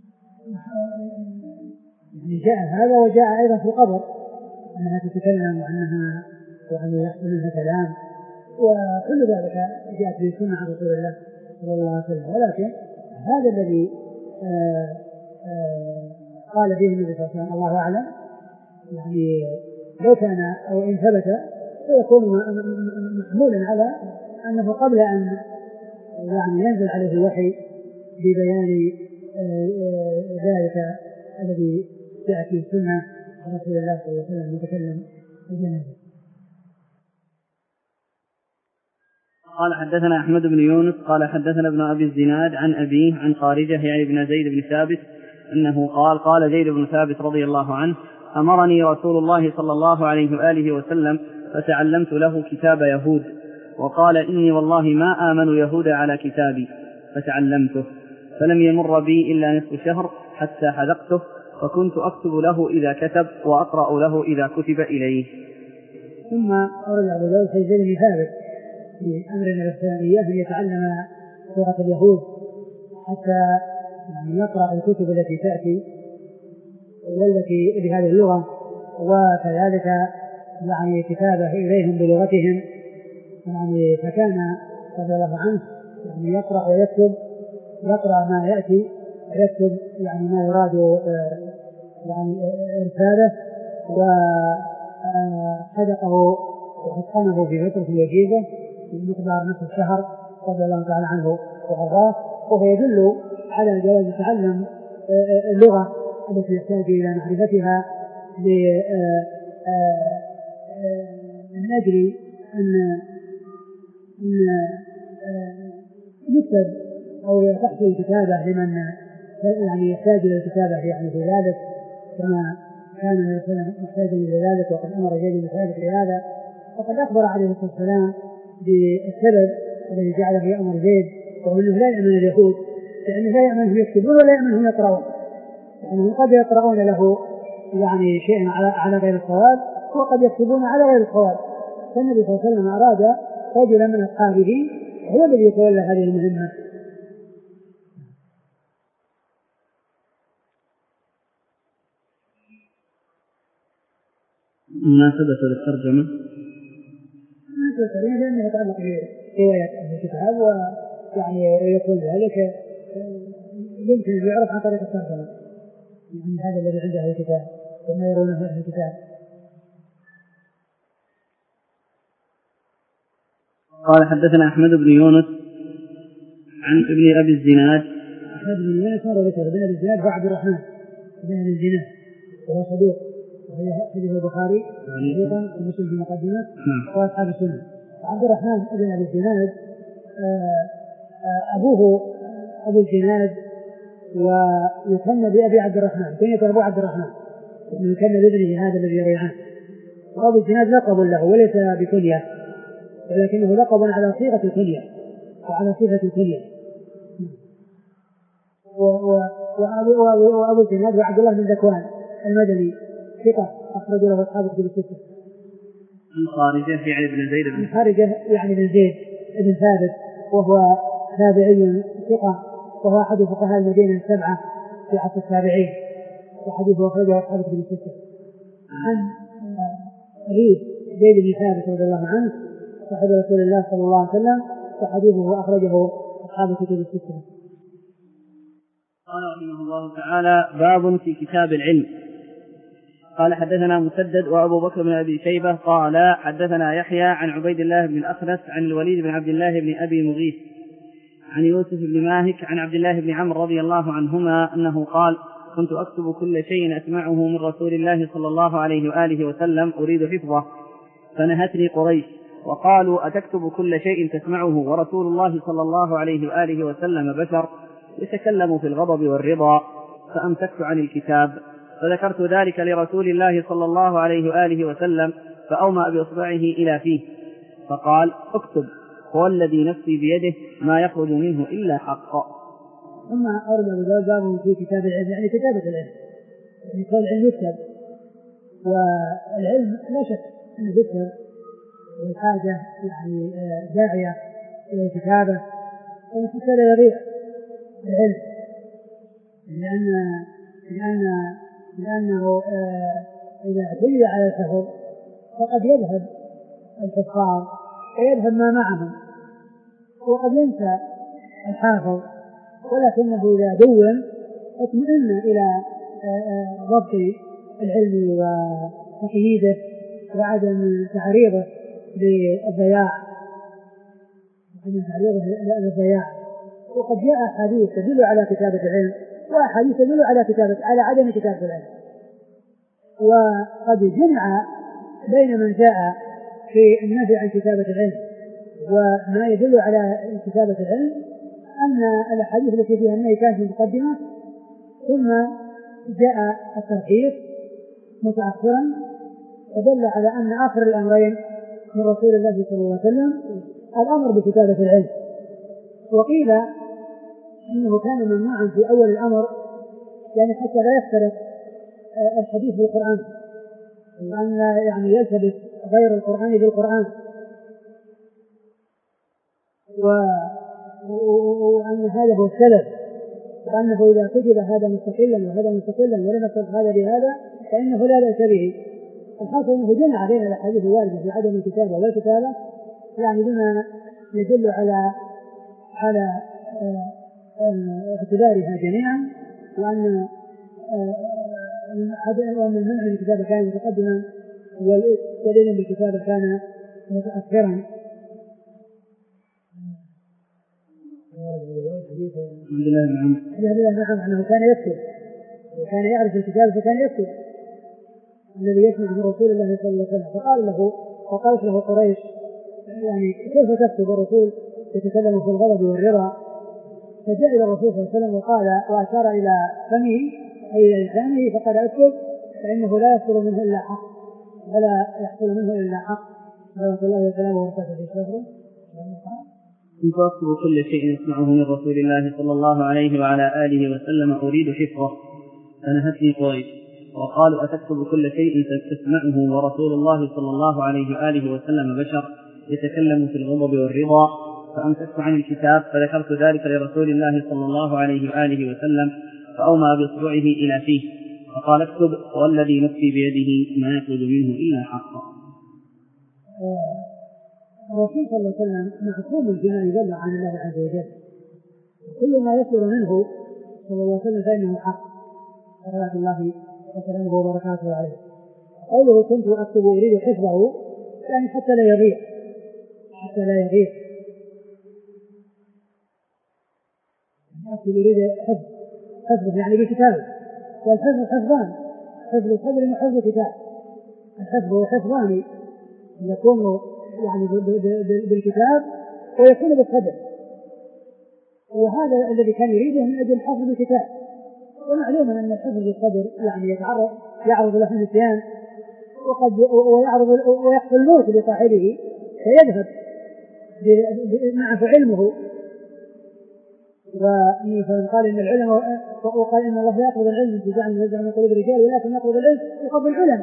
يعني جاء هذا وجاء أيضا في القبر أنها تتكلم وأنها يعني يحصل منها كلام، وكل ذلك جاءت به سنة عن رسول الله صلى الله عليه وسلم، ولكن هذا الذي آآ آآ قال به النبي صلى الله عليه وسلم الله أعلم يعني لو كان أو إن ثبت فيكون محمولا على أنه قبل أن يعني ينزل عليه الوحي ببيان ذلك الذي جاءت في السنة عن رسول الله صلى الله عليه وسلم يتكلم الجنازة. قال حدثنا أحمد بن يونس قال حدثنا ابن أبي الزناد عن أبيه عن خارجة يعني ابن زيد بن ثابت أنه قال قال زيد بن ثابت رضي الله عنه أمرني رسول الله صلى الله عليه وآله وسلم فتعلمت له كتاب يهود وقال إني والله ما آمن يهود على كتابي فتعلمته فلم يمر بي إلا نصف شهر حتى حذقته فكنت أكتب له إذا كتب وأقرأ له إذا كتب إليه. ثم أورد أبو داود حديث زيد بن ثابت في أمر النبي صلى الله عليه وسلم أن يتعلم لغة اليهود حتى يعني يقرأ الكتب التي تأتي والتي بهذه اللغة وكذلك يعني كتابه إليهم بلغتهم يعني فكان رضي الله عنه يعني يقرأ ويكتب يقرأ ما يأتي ويكتب يعني ما يراد يعني إرساله وحدقه وحسنه في فترة وجيزة بمقدار نصف الشهر رضي الله تعالى عنه وأرضاه. وهو يدل على جواز تعلم اللغة التي يحتاج إلى معرفتها من أجل أن يكتب أو تحصل الكتابة لمن يعني يحتاج إلى الكتابة يعني في ذلك كما كان النبي صلى الله عليه وسلم محتاجا إلى ذلك وقد أمر زيد بن ثابت بهذا. وقد أخبر عليه الصلاة والسلام بالسبب الذي جعله يأمر زيد وهو أنه لا يأمن اليهود لأنه لا يأمنهم يكتبون ولا يأمنهم يقرؤون لأنهم قد يقرؤون له يعني شيئا على غير الصواب وقد يكتبون على غير الصواب. فالنبي صلى الله عليه وسلم أراد رجلا من أصحابه هو الذي يتولى هذه المهمة. مناسبة للترجمة مناسبة لأنه يتعلق برواية الكتاب ويعني يقول ذلك يمكن أن يعرف عن طريق الترجمة يعني هذا الذي عنده أهل الكتاب وما يرونه أهل الكتاب. قال حدثنا أحمد بن يونس عن ابن أبي الزناد. أحمد بن يونس مر ذكر ابن أبي الزناد وعبد الرحمن بن أبي الزناد وهو صدوق وهي حديث البخاري أيضا ومسلم في المقدمة وأصحاب السنة. عبد الرحمن بن أبي الزناد أبوه أبو الزناد ويكنى بأبي عبد الرحمن كنية أبو عبد الرحمن يكنى بابنه هذا الذي يروي عنه. وأبو الزناد لقب له وليس بكنية ولكنه لقب على صيغة الكنية وعلى صفة الكنية. وأبو الزناد وعبد الله بن ذكوان المدني ثقة أخرج له أصحاب الكتب الستة. عن خارجة يعني بن زيد بن خارجة يعني بن زيد بن ثابت وهو تابعي ثقة وهو أحد فقهاء المدينة السبعة في عصر التابعين وحديثه أخرجه أصحاب الكتب الستة. عن أبيه زيد بن ثابت رضي الله عنه صاحب رسول الله صلى الله عليه وسلم وحديثه أخرجه أصحاب الكتب الستة. قال رحمه الله تعالى باب في كتاب العلم. قال حدثنا مسدد وأبو بكر بن أبي شيبة قال حدثنا يحيى عن عبيد الله بن الأخنس عن الوليد بن عبد الله بن أبي مغيث عن يوسف بن ماهك عن عبد الله بن عمرو رضي الله عنهما أنه قال كنت أكتب كل شيء أسمعه من رسول الله صلى الله عليه وآله وسلم أريد حفظه فنهتني قريش وقالوا أتكتب كل شيء تسمعه ورسول الله صلى الله عليه وآله وسلم بشر يتكلم في الغضب والرضا فأمسكت عن الكتاب فذكرت ذلك لرسول الله صلى الله عليه وآله وسلم فأومأ بإصبعه إلى فيه فقال اكتب هو الذي نفسي بيده ما يخرج منه إلا حق. ثم أورد أبو داود باب في كتاب العلم يعني كتابة العلم يعني كل العلم يكتب والعلم لا شك أنه يكتب والحاجة يعني داعية إلى الكتابة حتى لا يضيع العلم لأن لأن لأنه إذا اعتمد على الحفظ فقد يذهب الحفاظ ويذهب ما معهم وقد ينسى الحافظ ولكنه إذا دون اطمئن إلى ضبط العلم وتقييده وعدم تعريضه للضياع عدم تعريضه للضياع. وقد جاء أحاديث تدل على كتابة العلم وأحاديث تدل على كتابة على عدم كتابة العلم وقد جمع بين من جاء في النهي عن كتابة العلم وما يدل على كتابة العلم أن الأحاديث التي فيها النهي كانت متقدمة، ثم جاء الترخيص متأخرا، فدل على أن آخر الأمرين من رسول الله صلى الله عليه وسلم الأمر بكتابة العلم. وقيل إنه كان ممنوعا في أول الأمر يعني حتى لا يختلف الحديث بالقرآن، وأن يعني يلتبس غير القرآن بالقرآن، وأن هذا هو السلف، وأنه إذا كتب هذا مستقلا وهذا مستقلا ولم يكتب هذا بهذا فإنه لا بأس به. الحاصل أنه جمع بين الأحاديث الواردة في عدم الكتابة والكتابة يعني بما يدل على على اعتبارها جميعا، وأن وأن المنع من الكتابة كان متقدما والدليل بالكتابة كان متأخرا. الحمد لله نعم. أنه كان يكتب وكان يعرف الكتاب فكان يكتب الذي يسمع من رسول الله صلى الله عليه وسلم. فقال له فقالت له قريش يعني كيف تكتب الرسول يتكلم في الغضب والرضا؟ فجاء إلى الرسول صلى الله عليه وسلم وقال وأشار إلى فمه أي إلى لسانه فقال اكتب فإنه لا يصدر منه إلا حق ولا يحصل منه إلا حق. رحمة الله وسلامه وبركاته في الشهر. كنت أكتب كل شيء يسمعه من رسول الله صلى الله عليه وعلى آله وسلم أريد حفظه فنهتني قريش وقالوا أتكتب كل شيء تسمعه ورسول الله صلى الله عليه وآله وسلم بشر يتكلم في الغضب والرضا؟ فأمسكت عن الكتاب فذكرت ذلك لرسول الله صلى الله عليه وآله وسلم فأومى بإصبعه إلى فيه فقال اكتب والذي نفسي بيده ما يخرج منه إلا حقا. الرسول صلى الله عليه وسلم معصوم فيما يدل عن الله عز وجل، كل ما يصدر منه صلى الله عليه وسلم فإنه حق صلوات الله وسلامه وبركاته عليه. قوله كنت أكتب أريد حفظه يعني حتى لا يضيع حتى لا يضيع أكتب أريد حفظ حفظ يعني بالكتاب، والحفظ حفظان، حفظ صدر وحفظ كتاب. الحفظ حفظان يكون يعني بالكتاب ويكون بالصدر، وهذا الذي كان يريده من أجل حفظ الكتاب. ومعلوم أن الحفظ بالصدر يعني يتعرض يعرض له النسيان وقد ويعرض ويحصل الموت لصاحبه فيذهب معه علمه. ومثلا قال إن العلم وقال إن الله يقبض العلم انتزاعا ينزع من قلوب الرجال ولكن يقبض العلم يقبض العلم.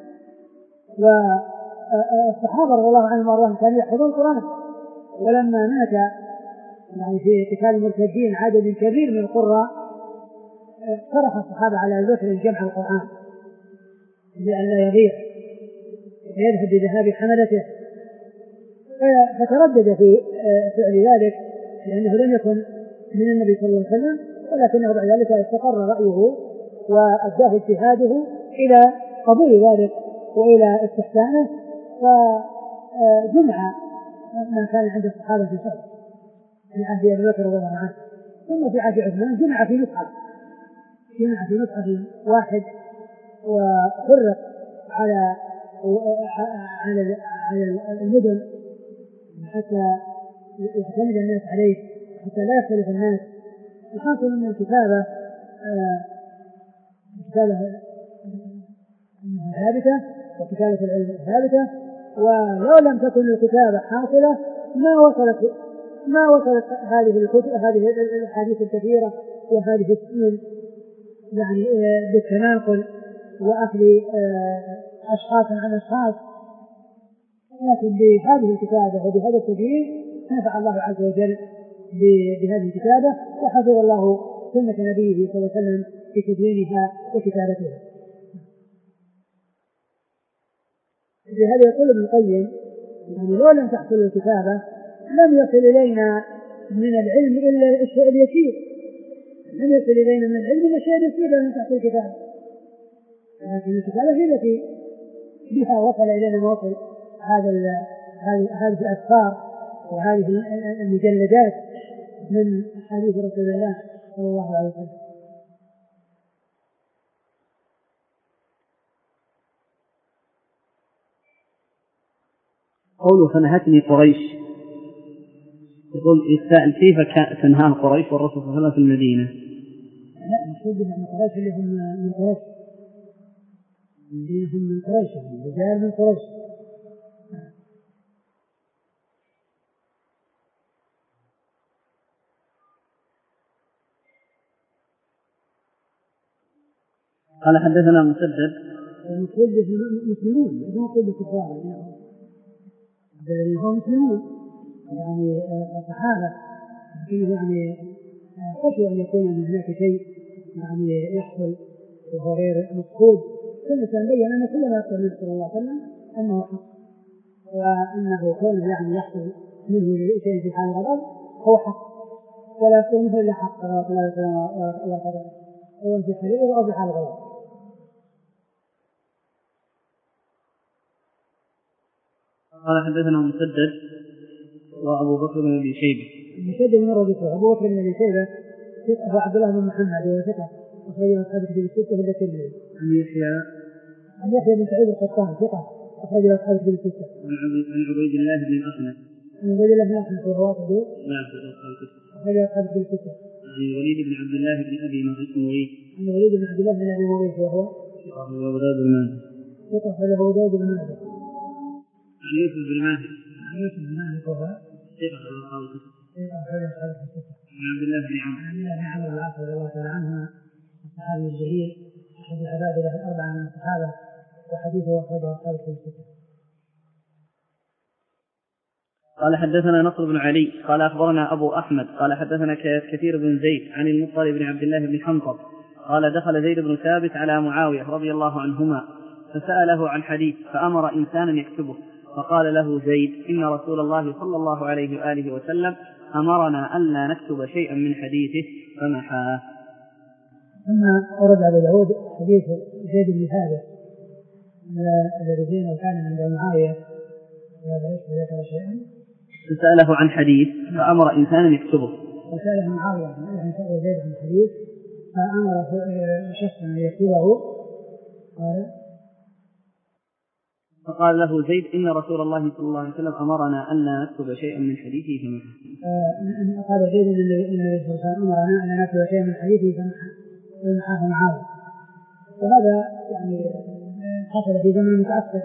والصحابة رضي الله عنهم وارضاهم كانوا يحفظون القرآن، ولما مات يعني في قتال المرتدين عدد كبير من القراء صرح الصحابة على أبي بكر جمع القرآن لأن لا يضيع ويذهب بذهاب حملته، فتردد في فعل ذلك لأنه لم يكن من النبي صلى الله عليه وسلم، ولكنه بعد ذلك استقر رأيه وأداه اجتهاده إلى قبول ذلك وإلى استحسانه، فجمع ما كان عند الصحابة في شهر في عهد أبي بكر رضي الله عنه، ثم في عهد عثمان جمع في مصحف جمع في مصحف واحد وفرق على على على المدن حتى يعتمد الناس عليه حتى لا يختلف الناس. الحاصل أن الكتابة الكتابة ثابتة وكتابة العلم ثابتة، ولو لم تكن الكتابة حاصلة ما وصلت ما وصلت هذه الكتب هذه الأحاديث الكثيرة وهذه السنن يعني بالتناقل وأخذ أشخاص عن أشخاص، لكن بهذه الكتابة وبهذا التدوين نفع الله عز وجل بهذه الكتابة وحفظ الله سنة نبيه صلى الله عليه وسلم في تدوينها وكتابتها. لهذا يقول ابن القيم يعني لو لم تحصل الكتابة لم يصل إلينا من العلم إلا الشيء اليسير، لم يصل إلينا من العلم إلا الشيء اليسير لم تحصل الكتابة، لكن الكتابة هي التي بها وصل إلينا موصل هذا هذه الأسفار وهذه المجلدات من حديث رسول الله صلى الله عليه وسلم. قوله فنهتني قريش، يقول السائل كيف تنهاه قريش والرسول صلى الله عليه وسلم في المدينة؟ لا المقصود أن قريش اللي هم من قريش، الذين هم من قريش، رجال من قريش. قال حدثنا مسدد. المقصود مسلمون، ما المقصود بالكفار، بل هم مسلمون يعني الصحابة، لكن يعني خشوا أن يكون أن هناك شيء يعني يحصل وهو غير مقصود. فالإنسان بين أن كل ما يقول النبي صلى الله عليه وسلم أنه حق، وأنه كونه يعني يحصل منه شيء في حال غضب هو حق، ولا يكون مثل إلا حق صلى الله عليه وسلم وكذا، سواء في حال أو في حال غضب. قال حدثنا مسدد وأبو بكر بن أبي شيبة. مسدد مرة ذكره أبو بكر بن أبي شيبة ثقة، عبد الله بن محمد وهو ثقة أخرجه أصحاب الكتب الستة إلا الترمذي. عن يحيى عن يحيى بن سعيد القطان ثقة أخرجه أصحاب الكتب الستة. عن عبيد الله بن الأخنس. عن عبيد الله بن الأخنس وهو صدوق أخرجه أصحاب الكتب الستة. عن الوليد بن عبد الله بن أبي مغيث. عن الوليد بن عبد الله بن أبي مغيث وهو أبو داود بن ماجه. ثقة أخرجه أبو داود بن ماجه. عن يوسف بن ماهر. عن يوسف بن ماهر وهو ثقة أخرجه أصحاب الكتب الستة. عن عبد الله بن عمرو. عن الله بن عمرو بن العاص رضي الله تعالى عنهما الصحابي الجليل أحد العبادلة الأربعة من الصحابة، وحديثه أخرجه أصحاب الكتب الستة. قال حدثنا نصر بن علي قال أخبرنا أبو أحمد قال حدثنا كثير بن زيد عن المطلب بن عبد الله بن حنطب قال دخل زيد بن ثابت على معاوية رضي الله عنهما فسأله عن حديث فأمر إنسانا يكتبه، فقال له زيد إن رسول الله صلى الله عليه وآله وسلم أمرنا ألا نكتب شيئا من حديثه فمحاه. ثم ورد أبو داود حديث زيد بن ثابت الذي بينه وكان عند معاوية ذكر شيئا فسأله عن حديث فأمر إنسانا يكتبه، فسأله معاوية عن زيد عن حديث فأمر شخصا أن يكتبه، قال فقال له زيد إن رسول الله صلى الله عليه وسلم أمرنا ألا نكتب شيئا من حديثه فمحاه. قال زيد إن النبي صلى الله عليه وسلم أمرنا ألا نكتب شيئا من حديثه فمحاه معاوية. وهذا يعني حصل في زمن متأخر،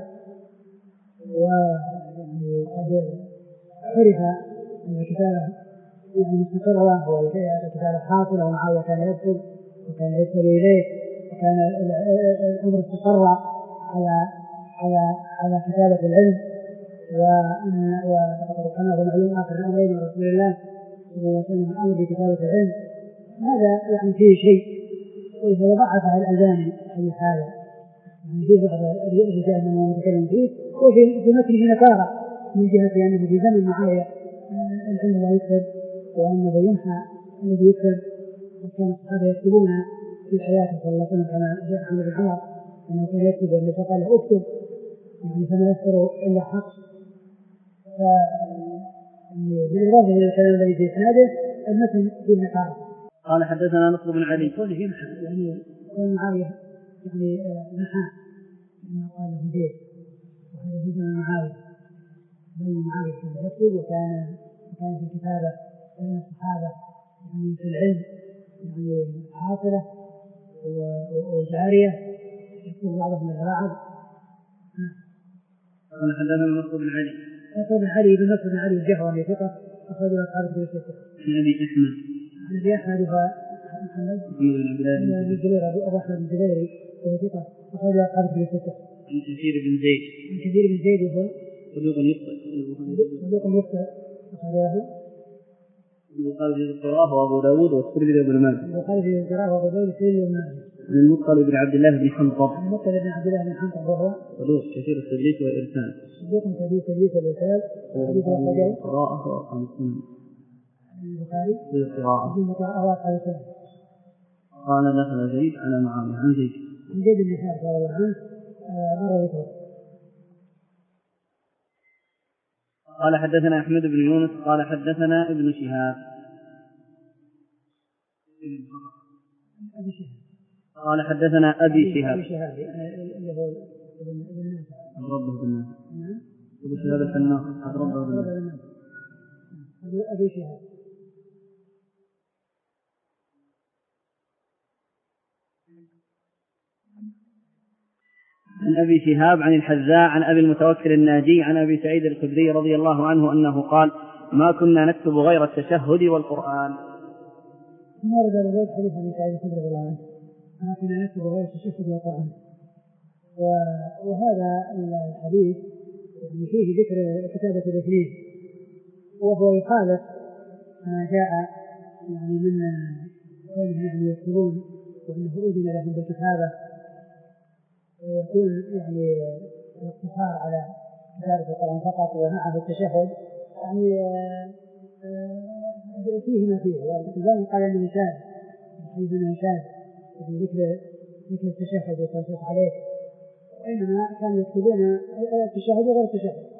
ويعني قد عرف أن الكتابة يعني مستقرة والكتابة حاصلة، ومعاوية كان يكتب وكان يكتب إليه، وكان الأمر استقر على على على كتابة العلم، وأن وكما هو معلوم آخر الأمرين من رسول الله صلى الله عليه وسلم الأمر بكتابة العلم. هذا يعني فيه شيء، وإذا ضعفها الألباني في هذا يعني فيه بعض الرجال من المتكلم فيه، وفي متنه نكارة من جهة أنه في زمن معاوية العلم لا يكتب، وأنه يمحى الذي يكتب، وكان الصحابة يكتبون في حياته صلى الله عليه وسلم كما جاء عن ابن عمر أنه كان يكتب والنبي قال له اكتب يعني فما يذكر إلا حق. بالإضافة إلى الكلام الذي في إسناده المتن فيه نكارة. قال حدثنا نصر بن علي كونه يمحى يعني كون معاوية يعني محى كما قال له زيد، وهذا في زمن معاوية، بل معاوية كان يكتب وكان وكان في الكتابة بين الصحابة يعني في العلم يعني حاصلة وجارية يكتب بعضهم من بعض. قال حدثنا نصر بن علي نصر بن علي بن نصر بن علي الجهرمي ثقة أخرج أصحاب الكتب الستة. عن أبي أحمد عن أبي أحمد محمد بن الزبير أبو أحمد الزبيري وهو ثقة أخرج أصحاب الكتب الستة. عن كثير بن زيد عن كثير بن زيد وهو صدوق يخطئ صدوق يخطئ أخرجه البخاري في القراءة وأبو داود والترمذي وابن ماجه. البخاري في القراءة وأبو داود والترمذي وابن ماجه. عن المطلب بن عبد الله بن حنطب عن المطلب بن عبد الله بن حنطب وهو صدوق كثير التدليس والإرسال. صدوق كثير التدليس والإرسال. حديث أخرجه القراءة وأقام السنة. البخاري في القراءة في القراءة وأقام السنة. قال دخل زيد على معاوية عن زيد عن زيد بن ثابت رضي الله عنه مر ذكره. قال حدثنا أحمد بن يونس قال حدثنا ابن شهاب أبي شهاب قال حدثنا أبي شهاب أبي شهاب اللي هو ابن نافع ربه بن نافع أبو شهاب الفناء أضربه بالناس. أبي شهاب. عن أبي شهاب عن الحذاء عن أبي المتوكل الناجي عن أبي سعيد الخدري رضي الله عنه أنه قال: ما كنا نكتب غير التشهد والقرآن. ما رد أبو داود حديث أبي سعيد الخدري رضي الله عنه: ما كنا نكتب غير التشهد والقرآن. وهذا الحديث يعني فيه ذكر كتابة الاثنين، وهو يخالف ما جاء يعني من قولهم يعني يكتبون وأنه أذن لهم بالكتابة، ويكون يعني الاقتصار على كتابة القرآن فقط ومعه التشهد يعني فيه ما فيه. والإنسان قال أنه شاذ، حيث أنه شاذ في ذكر ذكر التشهد والتنصيص عليه، وإنما كانوا يكتبون التشهد وغير التشهد.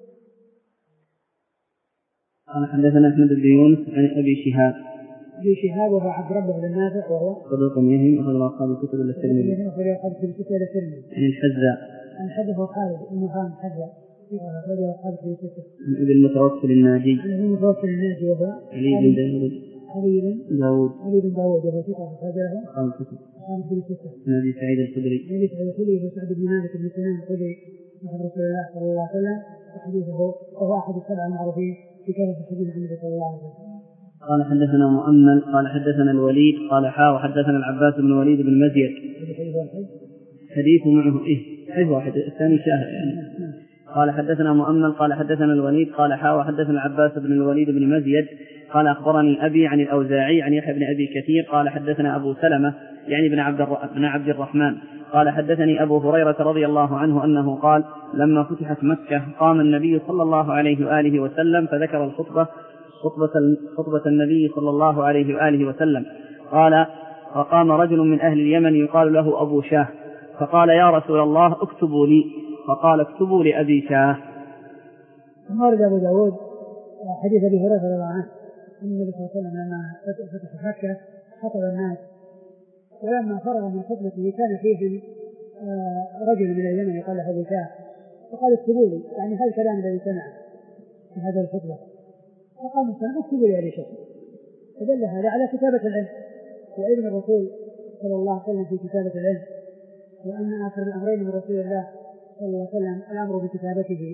قال حدثنا أحمد بن يونس عن أبي شهاب. أبي شهاب وهو عبد ربه بن نافع وهو صدوق يهم أخرج أصحاب الكتب إلى الترمذي. أخرج أصحاب الكتب إلى الترمذي. عن الحذاء. عن الحذاء هو خالد بن خالد الحذاء أخرج أصحاب الكتب إلى الترمذي. عن أبي المتوكل الناجي. عن أبي المتوكل الناجي وهو علي بن داود. علي بن داود. علي بن داود وهو ثقة أخرج له أصحاب الكتب. أصحاب الكتب إلى الترمذي. عن أبي سعيد الخدري. عن أبي سعيد الخدري وهو سعد بن مالك بن سنان الخدري عن رسول الله صلى الله عليه وسلم، وحديثه وهو أحد السبع المعروفين في كتاب الحديث عن النبي صلى الله عليه وسلم. قال حدثنا مؤمل قال حدثنا الوليد قال حا وحدثنا العباس بن الوليد بن مزيد. حديث معه إيه حديث واحد الثاني شاهد يعني. قال حدثنا مؤمل قال حدثنا الوليد قال حا وحدثنا العباس بن الوليد بن مزيد قال أخبرني أبي عن الأوزاعي عن يحيى بن أبي كثير قال حدثنا أبو سلمة يعني بن عبد بن عبد الرحمن قال حدثني أبو هريرة رضي الله عنه أنه قال: لما فتحت مكة قام النبي صلى الله عليه وآله وسلم فذكر الخطبة خطبة, خطبة النبي صلى الله عليه وآله وسلم. قال: فقام رجل من أهل اليمن يقال له أبو شاه فقال: يا رسول الله اكتبوا لي. فقال: اكتبوا لأبي شاه. ثم ورد أبو داود حديث أبي هريرة رضي الله عنه أن النبي صلى الله عليه وسلم لما فتح مكة خطب الناس، ولما فرغ من خطبته كان فيهم رجل من اليمن يقال له أبو شاه فقال: اكتبوا لي، يعني هذا الكلام الذي سمعه في هذه الخطبة. فقال الإنسان: اكتبوا لي أبي شاه. فدل هذا على كتابة العلم وإذن الرسول صلى الله عليه وسلم في كتابة العلم، وأن آخر الأمرين من رسول الله صلى الله عليه وسلم الأمر بكتابته.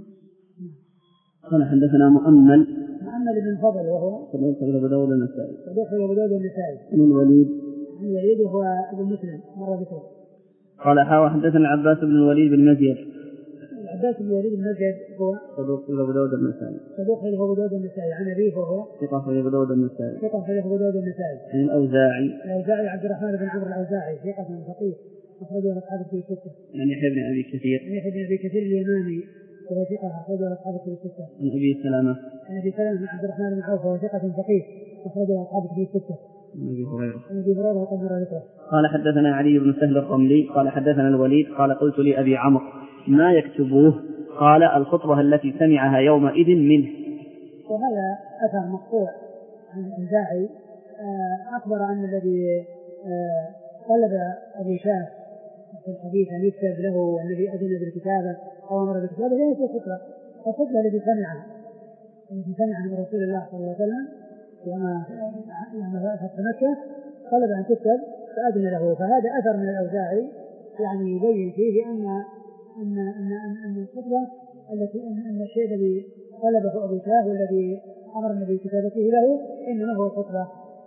قال حدثنا مؤمل مؤمل بن فضل وهو صدوق أبو داود النسائي. صدوق أبو داود النسائي. عن الوليد عن الوليد وهو ابن مسلم مر ذكره. قال حا وحدثنا العباس بن الوليد بن مزيد. العباس بن الوليد بن مزيد هو صدوق أبو داود النسائي. صدوق أبو داود النسائي. عن أبيه وهو ثقة أبو داود النسائي. ثقة أبو داود النسائي. عن الأوزاعي. الأوزاعي عبد الرحمن بن عمرو الأوزاعي ثقة فقيه أخرجه أصحاب الكتب الستة. عن يحيى بن أبي كثير. عن يحيى بن أبي كثير اليماني وهو ثقة أخرجه أصحاب الكتب الستة. عن أبي سلمة. عن أبي سلمة بن عبد الرحمن بن عوف وهو ثقة فقيه أخرجه أصحاب الكتب الستة. عن أبي هريرة. عن أبي هريرة وقد مر ذكره. قال حدثنا علي بن سهل الرملي قال حدثنا الوليد قال: قلت لأبي عمرو: ما يكتبوه؟ قال: الخطبة التي سمعها يومئذ منه. وهذا أثر مقطوع عن الأوزاعي أخبر أن الذي طلب أبو شاه في الحديث أن يكتب له والذي أذن بالكتابة أو أمر بالكتابة ليس الخطبة. الخطبة التي سمعها التي سمعها من رسول الله صلى الله عليه وسلم لما لما فتح مكة طلب أن تكتب فأذن له. فهذا أثر من الأوزاعي يعني يبين فيه أن أن أن أن الخطبة التي أن أن الشيء الذي طلبه أبو شاه والذي أمرنا بكتابته له إنما هو الخطبة.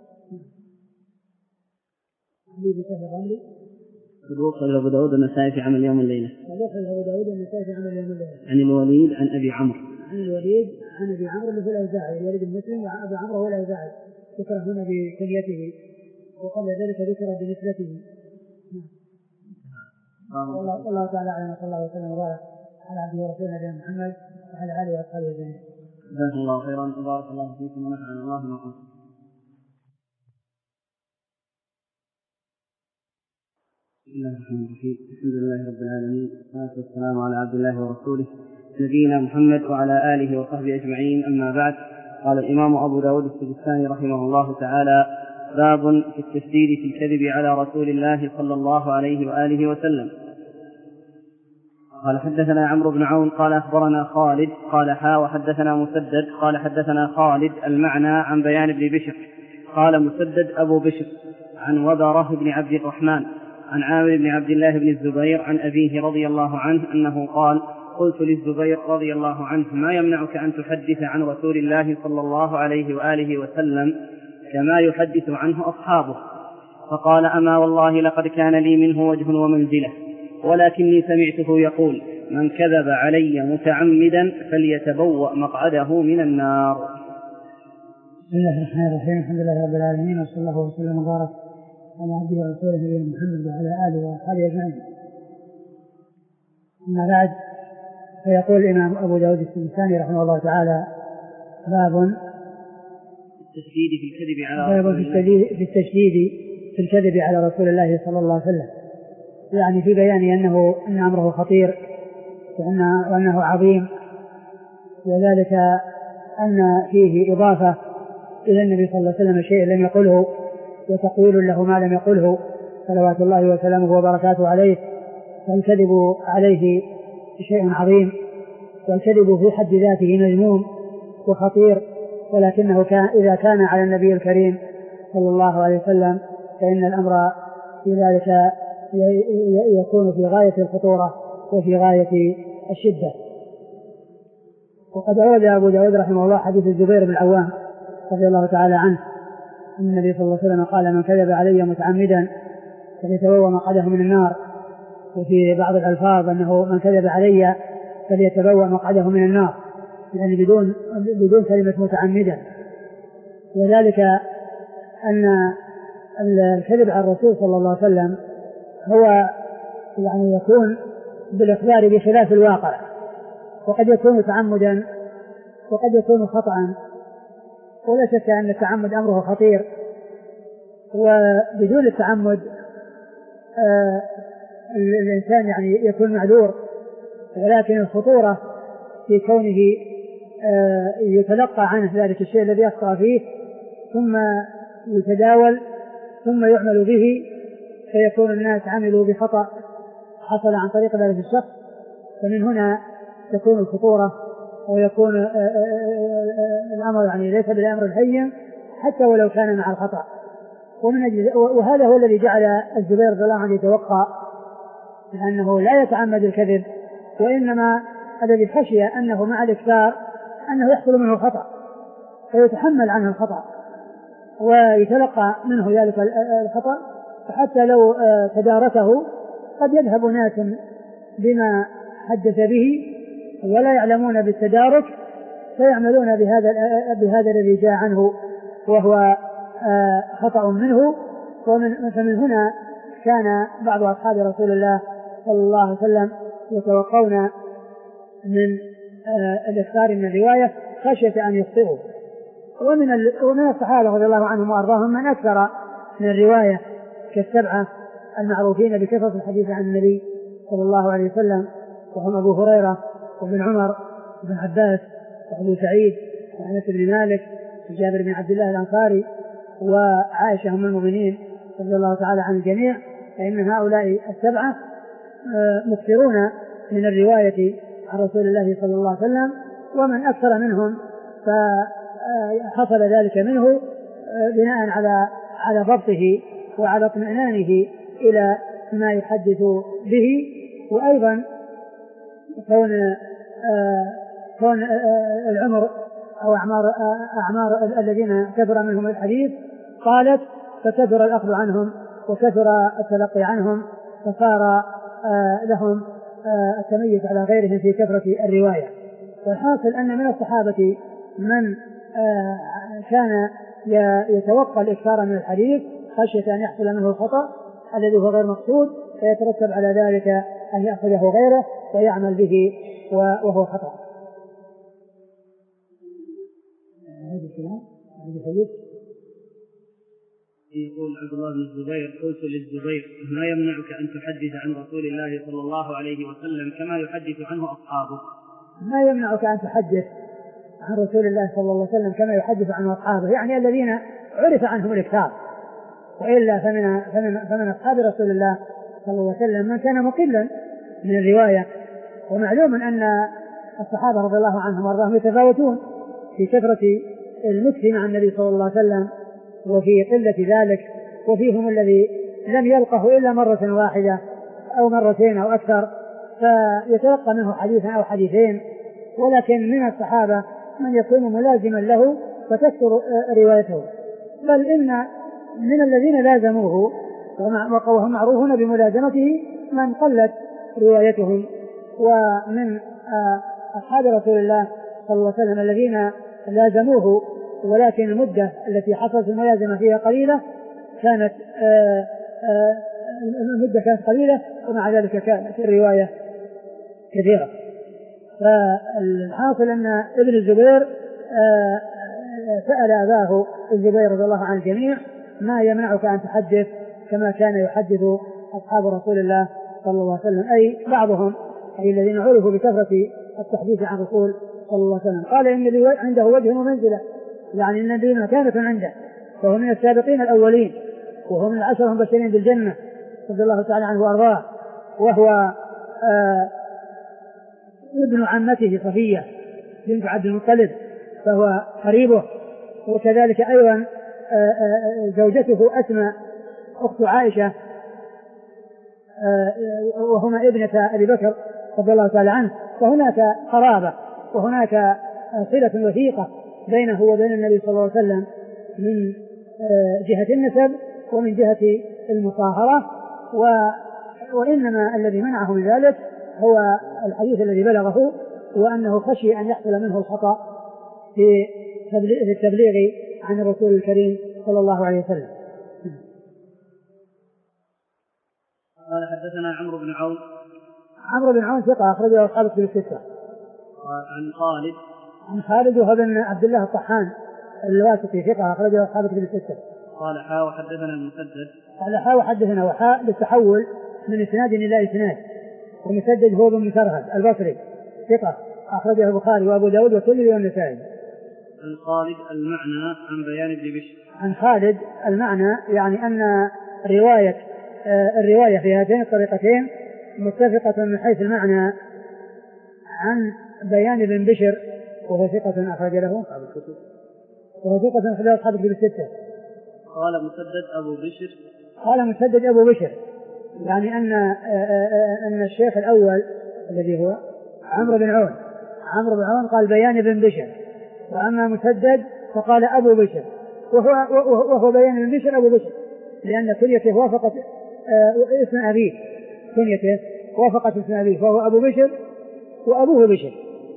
علي بن سهل الرملي صدوق أبو داود النسائي في عمل يوم الليلة. صدوق أبو داود النسائي في عمل يوم الليلة. عن الوليد عن أبي عمرو. عن الوليد عن أبي عمرو اللي هو الأوزاعي. الوليد المسلم وأبي عمرو هو الأوزاعي ذكر هنا بكنيته وقبل ذلك ذكر بنسبته. والله الله تعالى أعلم وصلى الله وسلم وبارك على عبده ورسوله نبينا محمد وعلى آله وأصحابه أجمعين. جزاكم الله خيرا وبارك الله فيكم ونفعنا الله بما قلتم. بسم الله الرحمن الرحيم. الحمد لله رب العالمين والصلاة والسلام على عبد الله ورسوله نبينا محمد وعلى آله وصحبه أجمعين. أما بعد، قال الإمام أبو داود السجستاني رحمه الله تعالى: باب في التشديد في الكذب على رسول الله صلى الله عليه وآله وسلم. قال حدثنا عمرو بن عون قال أخبرنا خالد قال حا وحدثنا مسدد قال حدثنا خالد المعنى عن بيان بن بشر قال مسدد أبو بشر عن وبره بن عبد الرحمن عن عامر بن عبد الله بن الزبير عن أبيه رضي الله عنه أنه قال قلت للزبير رضي الله عنه ما يمنعك أن تحدث عن رسول الله صلى الله عليه وآله وسلم كما يحدث عنه أصحابه؟ فقال أما والله لقد كان لي منه وجه ومنزلة، ولكني سمعته يقول من كذب علي متعمدا فليتبوأ مقعده من النار. بسم الله الرحمن الرحيم. الحمد لله رب العالمين، وصلى الله وسلم وبارك على عبده ورسوله نبينا محمد وعلى آله وأصحابه أجمعين. أما بعد، فيقول الإمام أبو داود السجستاني رحمه الله تعالى: باب التشديد في الكذب على باب في التشديد في الكذب على رسول الله صلى الله عليه وسلم، يعني في بيان أنه أن أمره خطير وأنه عظيم، وذلك أن فيه إضافة إلى النبي صلى الله عليه وسلم شيء لم يقله، وتقويل له ما لم يقله صلوات الله وسلامه وبركاته عليه. فالكذب عليه شيء عظيم، والكذب في حد ذاته مذموم وخطير، ولكنه كان إذا كان على النبي الكريم صلى الله عليه وسلم فإن الأمر في ذلك يكون في غاية الخطورة وفي غاية الشدة. وقد أورد أبو داود رحمه الله حديث الزبير بن العوام رضي الله تعالى عنه أن النبي صلى الله عليه وسلم قال: من كذب علي متعمدا فليتبوأ مقعده من النار. وفي بعض الألفاظ أنه من كذب علي فليتبوأ مقعده من النار، يعني بدون بدون كلمة متعمدا. وذلك أن الكذب على الرسول صلى الله عليه وسلم هو يعني يكون بالإخبار بخلاف الواقع، وقد يكون تعمدا وقد يكون خطأ، ولا شك أن التعمد أمره خطير، وبدون التعمد آه الإنسان يعني يكون معذور، ولكن الخطورة في كونه آه يتلقى عنه ذلك الشيء الذي يخطأ فيه ثم يتداول ثم يعمل به، فيكون الناس عملوا بخطأ حصل عن طريق ذلك الشخص. فمن هنا تكون الخطورة، ويكون آآ آآ الأمر يعني ليس بالأمر الهين حتى ولو كان مع الخطأ. ومن أجل وهذا هو الذي جعل الزبير رضي الله عنه يتوقع، لأنه لا يتعمد الكذب، وإنما الذي خشي أنه مع الإكثار أنه يحصل منه الخطأ فيتحمل عنه الخطأ ويتلقى منه ذلك الخطأ، فحتى لو تداركه قد يذهب ناس بما حدث به ولا يعلمون بالتدارك فيعملون بهذا بهذا الذي جاء عنه وهو خطأ منه. ومن فمن هنا كان بعض أصحاب رسول الله صلى الله عليه وسلم يتوقون من الإخبار من الرواية خشية أن يخطئوا. ومن ومن الصحابة رضي الله عنهم وأرضاهم من أكثر من الرواية كالسبعة المعروفين بكثرة الحديث عن النبي صلى الله عليه وسلم، وهم أبو هريرة وابن عمر وابن عباس وأبو سعيد وأنس بن مالك وجابر بن عبد الله الأنصاري وعائشة أم المؤمنين رضي الله تعالى عن الجميع. فإن هؤلاء السبعة مكثرون من الرواية عن رسول الله صلى الله عليه وسلم، ومن أكثر منهم فحصل ذلك منه بناء على على ضبطه وعلى اطمئنانه إلى ما يحدث به. وأيضا كون كون العمر أو أعمار أعمار الذين كثر منهم الحديث قالت فكثر الأخذ عنهم وكثر التلقي عنهم، فصار لهم التميز على غيرهم في كثرة الرواية. والحاصل أن من الصحابة من كان يتوقع الإكثار من الحديث خشية أن يحصل منه الخطأ الذي هو غير مقصود، فيترتب على ذلك أن يأخذه غيره ويعمل به وهو خطأ. يقول عبد الله بن الزبير: قلت للزبير ما يمنعك أن تحدث عن رسول الله صلى الله عليه وسلم كما يحدث عنه أصحابه؟ ما يمنعك أن تحدث عن رسول الله صلى الله عليه وسلم كما يحدث عنه أصحابه، يعني الذين عرف عنهم الإكثار، وإلا فمن, فمن, فمن أصحاب رسول الله صلى الله عليه وسلم من كان مقلا من الرواية ومعلوم أن الصحابة رضي الله عنهم وارضاهم يتفاوتون في كثرة المكث مع النبي صلى الله عليه وسلم وفي قلة ذلك، وفيهم الذي لم يلقه إلا مرة واحدة أو مرتين أو أكثر فيتلقى منه حديثا أو حديثين، ولكن من الصحابة من يكون ملازما له فتكثر روايته، بل إن من الذين لازموه وهم معروفون بملازمته من قلت روايتهم. ومن أصحاب رسول الله صلى الله عليه وسلم الذين لازموه ولكن المدة التي حصلت الملازمة فيها قليلة كانت المدة كانت قليلة ومع ذلك كانت الرواية كثيرة. فالحاصل أن ابن الزبير سأل أباه الزبير رضي الله عن الجميع ما يمنعك أن تحدث كما كان يحدث أصحاب رسول الله صلى الله عليه وسلم، أي بعضهم أي الذين عرفوا بكثرة التحديث عن رسول صلى الله عليه وسلم. قال إن لي عنده وجه ومنزلة، يعني إن النبي مكانة عنده، فهو من السابقين الأولين وهو من العشرة المبشرين بالجنة رضي الله تعالى عنه وأرضاه، وهو آه ابن عمته صفية بنت عبد المطلب فهو قريبه، وكذلك أيضا آه آه زوجته أسماء أخت عائشة آه وهما ابنة أبي بكر رضي الله تعالى عنه، فهناك قرابة وهناك صلة وثيقة بينه وبين النبي صلى الله عليه وسلم من جهة النسب ومن جهة المصاهرة، وإنما الذي منعه من ذلك هو الحديث الذي بلغه وأنه خشي أن يحصل منه الخطأ في التبليغ عن الرسول الكريم صلى الله عليه وسلم. قال حدثنا عمرو بن عون. عمرو بن عون ثقة أخرجه أصحاب الكتب الستة. عن خالد. عن خالد وهو بن عبد الله الطحان الواسطي ثقة أخرجه أصحاب الكتب الستة. قال حاء وحدثنا المسدد. قال حاء وحدثنا وحاء بالتحول من إسناد إلى إسناد، ومسدد هو بن مسرهد البصري ثقة أخرجه البخاري وأبو داود والترمذي والنسائي. عن خالد المعنى عن بيان ابن بشر. عن خالد المعنى يعني أن رواية آه الرواية في هاتين الطريقتين متفقة من حيث المعنى عن بيان ابن بشر وهو ثقة أخرج له أصحاب الكتب وهو ثقة أخرج له أصحاب الكتب الستة. قال مسدد أبو بشر. قال مسدد أبو بشر يعني أن آآ آآ أن الشيخ الأول الذي هو عمرو بن عون عمرو بن عون قال بيان ابن بشر، وأما مسدد فقال أبو بشر وهو, وهو بيان ابن بشر أبو بشر لأن كنيته وافقت اسم أبيه كنيته وافقت اسم أبيه فهو أبو بشر وأبوه بشر،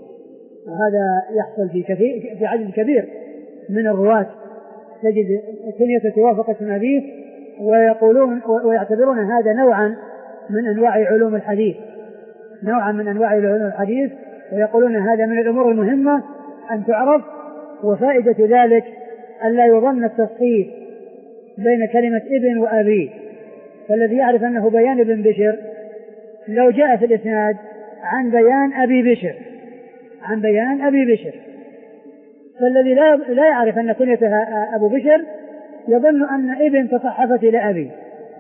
وهذا يحصل في كثير في عدد كبير من الرواة تجد كنيته توافق اسم أبيه ويقولون ويعتبرون هذا نوعا من أنواع علوم الحديث نوعا من أنواع علوم الحديث ويقولون هذا من الأمور المهمة أن تعرف، وفائدة ذلك أن لا يظن التصحيف بين كلمة ابن وأبي، فالذي يعرف أنه بيان ابن بشر لو جاء في الإسناد عن بيان أبي بشر عن بيان أبي بشر فالذي لا, لا يعرف أن كنيتها أبو بشر يظن أن ابن تصحفت إلى أبي،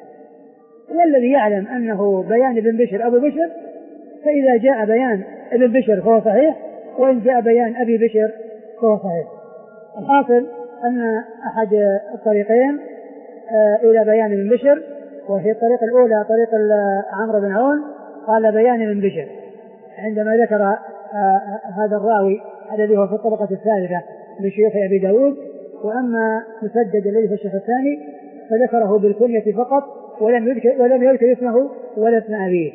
والذي يعلم أنه بيان ابن بشر أبو بشر فإذا جاء بيان ابن بشر فهو صحيح، وإن جاء بيان أبي بشر فهو صحيح. الحاصل أن أحد الطريقين إلى بيان ابن بشر، وهي الطريقة الأولى طريق عمرو بن عون قال بيان ابن بشر عندما ذكر هذا الراوي الذي هو في الطبقة الثالثة من شيوخ أبي داود، وأما مسدد الذي في الشيخ الثاني فذكره بالكنية فقط ولم يذكر ولم يذكر اسمه ولا اسم أبيه.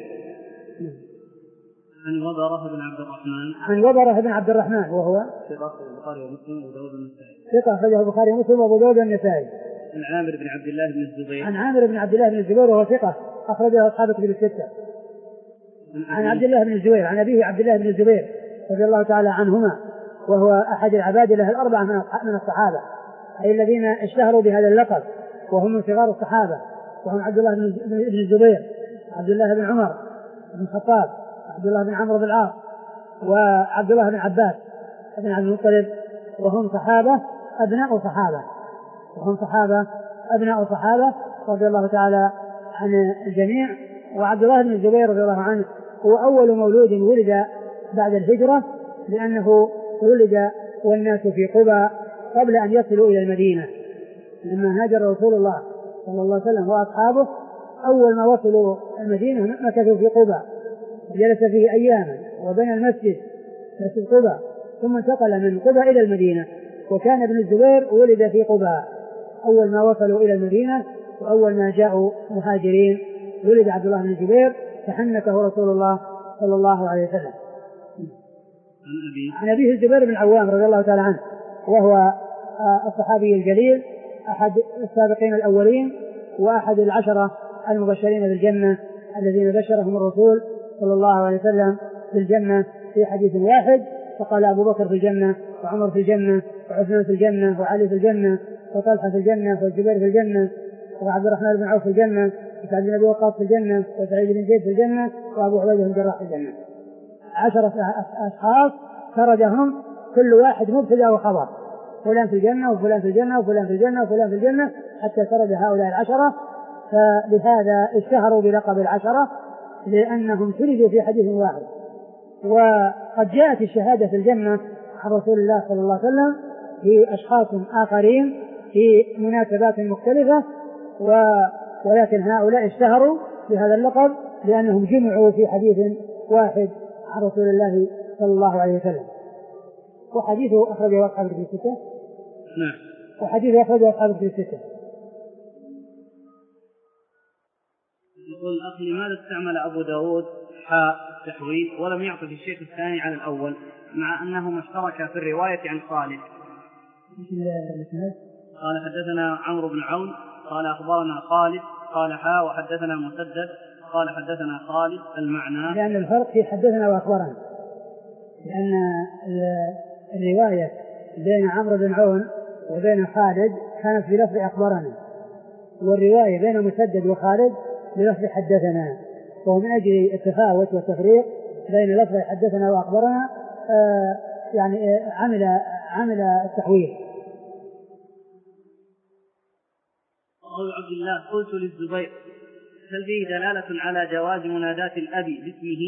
عن وبرة بن عبد الرحمن. عن وبرة بن عبد الرحمن وهو ثقة البخاري ومسلم وأبو داود والنسائي. ثقة أخرجه البخاري ومسلم وأبو داود والنسائي. عن عامر بن عبد الله بن الزبير. عن عامر بن عبد الله بن الزبير وهو ثقة أخرجه أصحاب الكتب الستة. عن عبد الله بن الزبير عن أبيه عبد الله بن الزبير رضي الله تعالى عنهما، وهو أحد العباد له الأربعة من الصحابة أي الذين اشتهروا بهذا اللقب، وهم من صغار الصحابة، وهم عبد الله بن الزبير عبد الله بن عمر بن الخطاب عبد الله بن عمرو بن العاص وعبد الله بن عباس بن عبد المطلب، وهم صحابة أبناء صحابة وهم صحابة أبناء صحابة رضي الله تعالى عن الجميع. وعبد الله بن الزبير رضي الله عنه هو أول مولود ولد بعد الهجرة، لأنه ولد والناس في قبى قبل أن يصلوا إلى المدينة. لما هاجر رسول الله صلى الله عليه وسلم وأصحابه أول ما وصلوا المدينة مكثوا في قبى، جلس فيه أياما وبنى المسجد مسجد قبى، ثم انتقل من قبى إلى المدينة. وكان ابن الزبير ولد في قبى أول ما وصلوا إلى المدينة، وأول ما جاءوا مهاجرين ولد عبد الله بن الزبير فحنكه رسول الله صلى الله عليه وسلم. عن أبيه الزبير بن العوام رضي الله تعالى عنه، وهو الصحابي الجليل أحد السابقين الأولين وأحد العشرة المبشرين بالجنة الذين بشرهم الرسول صلى الله عليه وسلم بالجنة في حديث واحد، فقال أبو بكر في الجنة، وعمر في الجنة، وعثمان في الجنة، وعلي في الجنة، وطلحة في الجنة، والزبير في الجنة، وعبد الرحمن بن عوف في الجنة، وسعد بن أبي وقاص في الجنة، وسعيد بن زيد في الجنة، وأبو عبيدة بن الجراح في الجنة. عشرة أشخاص سردهم كل واحد مبتدأ وخبر، فلان في الجنة وفلان في الجنة وفلان في الجنة وفلان في الجنة، حتى سرد هؤلاء العشرة. فلهذا اشتهروا بلقب العشرة لأنهم سردوا في حديث واحد. وقد جاءت الشهادة في الجنة عن رسول الله صلى الله عليه وسلم في أشخاص آخرين في مناسبات مختلفة، ولكن هؤلاء اشتهروا بهذا اللقب لأنهم جمعوا في حديث واحد عن رسول الله صلى الله عليه وسلم. وحديثه أخرجه أصحاب الكتب الستة. نعم. وحديثه أخرجه أصحاب الكتب الستة. يقول الأخ: لماذا استعمل أبو داود حاء التحويل ولم يعطف الشيخ الثاني على الأول مع أنهما اشتركا في الرواية عن خالد؟ قال حدثنا عمرو بن عون قال أخبرنا خالد قال حاء وحدثنا مسدد قال حدثنا خالد المعنى. لأن الفرق في حدثنا وأخبرنا، لأن الرواية بين عمرو بن عون وبين خالد كانت بلفظ أخبرنا، والرواية بين مسدد وخالد بلفظ حدثنا. ومن أجل التفاوت والتفريق بين لفظ حدثنا وأخبرنا آه يعني آه عمل عمل التحويل. قول عبد الله: قلت للزبير: هل فيه دلالة على جواز مناداة الأب باسمه؟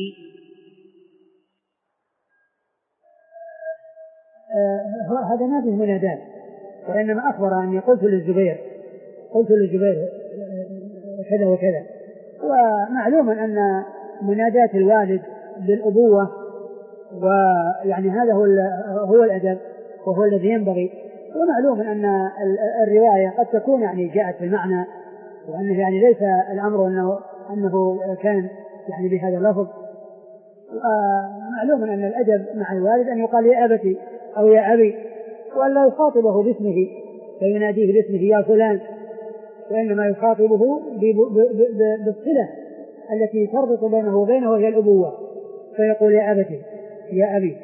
آه هذا ما فيه مناداة، وإنما أخبر أني قلت للزبير قلت للزبير كذا وكذا. ومعلوم أن مناداة الوالد بالأبوة ويعني هذا هو هو الأدب وهو الذي ينبغي. ومعلوم أن الرواية قد تكون يعني جاءت بمعنى، وأنه يعني ليس الأمر أنه أنه كان يعني بهذا اللفظ. ومعلوم أن الأدب مع الوالد أن يقال يا أبتي أو يا أبي، وأن لا يخاطبه باسمه فيناديه باسمه يا فلان، وإنما يخاطبه بالصلة التي تربط بينه وبينه وهي الأبوة، فيقول يا أبتي يا أبي.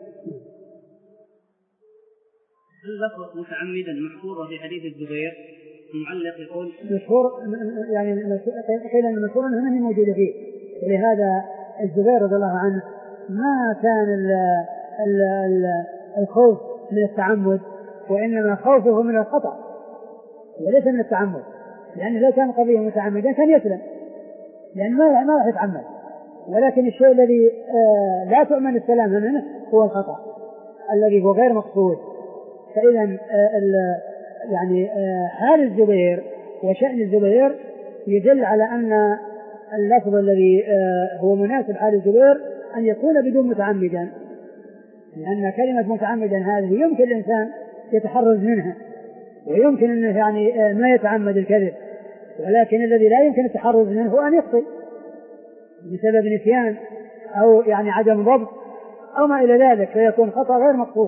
هل لفظ متعمدا محفوظة في حديث الزبير؟ المعلق يقول مشهور، يعني قيل أن المشهور أنه ما هي موجودة فيه، ولهذا الزبير رضي الله عنه ما كان ال ال ال الخوف من التعمد، وإنما خوفه من الخطأ وليس من التعمد، لأنه لو كان قضية متعمدا كان يسلم، لأن ما ما راح يتعمد. ولكن الشيء الذي آه لا تؤمن السلامة منه هو الخطأ الذي هو غير مقصود. فإذا آه يعني آه حال الزبير وشأن الزبير يدل على أن اللفظ الذي آه هو مناسب حال الزبير أن يكون بدون متعمدا، لأن كلمة متعمدا هذه يمكن الإنسان يتحرز منها، ويمكن أنه يعني ما يتعمد الكذب، ولكن الذي لا يمكن التحرز منه هو أن يخطئ بسبب نسيان أو يعني عدم ضبط أو ما إلى ذلك، فيكون خطأ غير مقصود.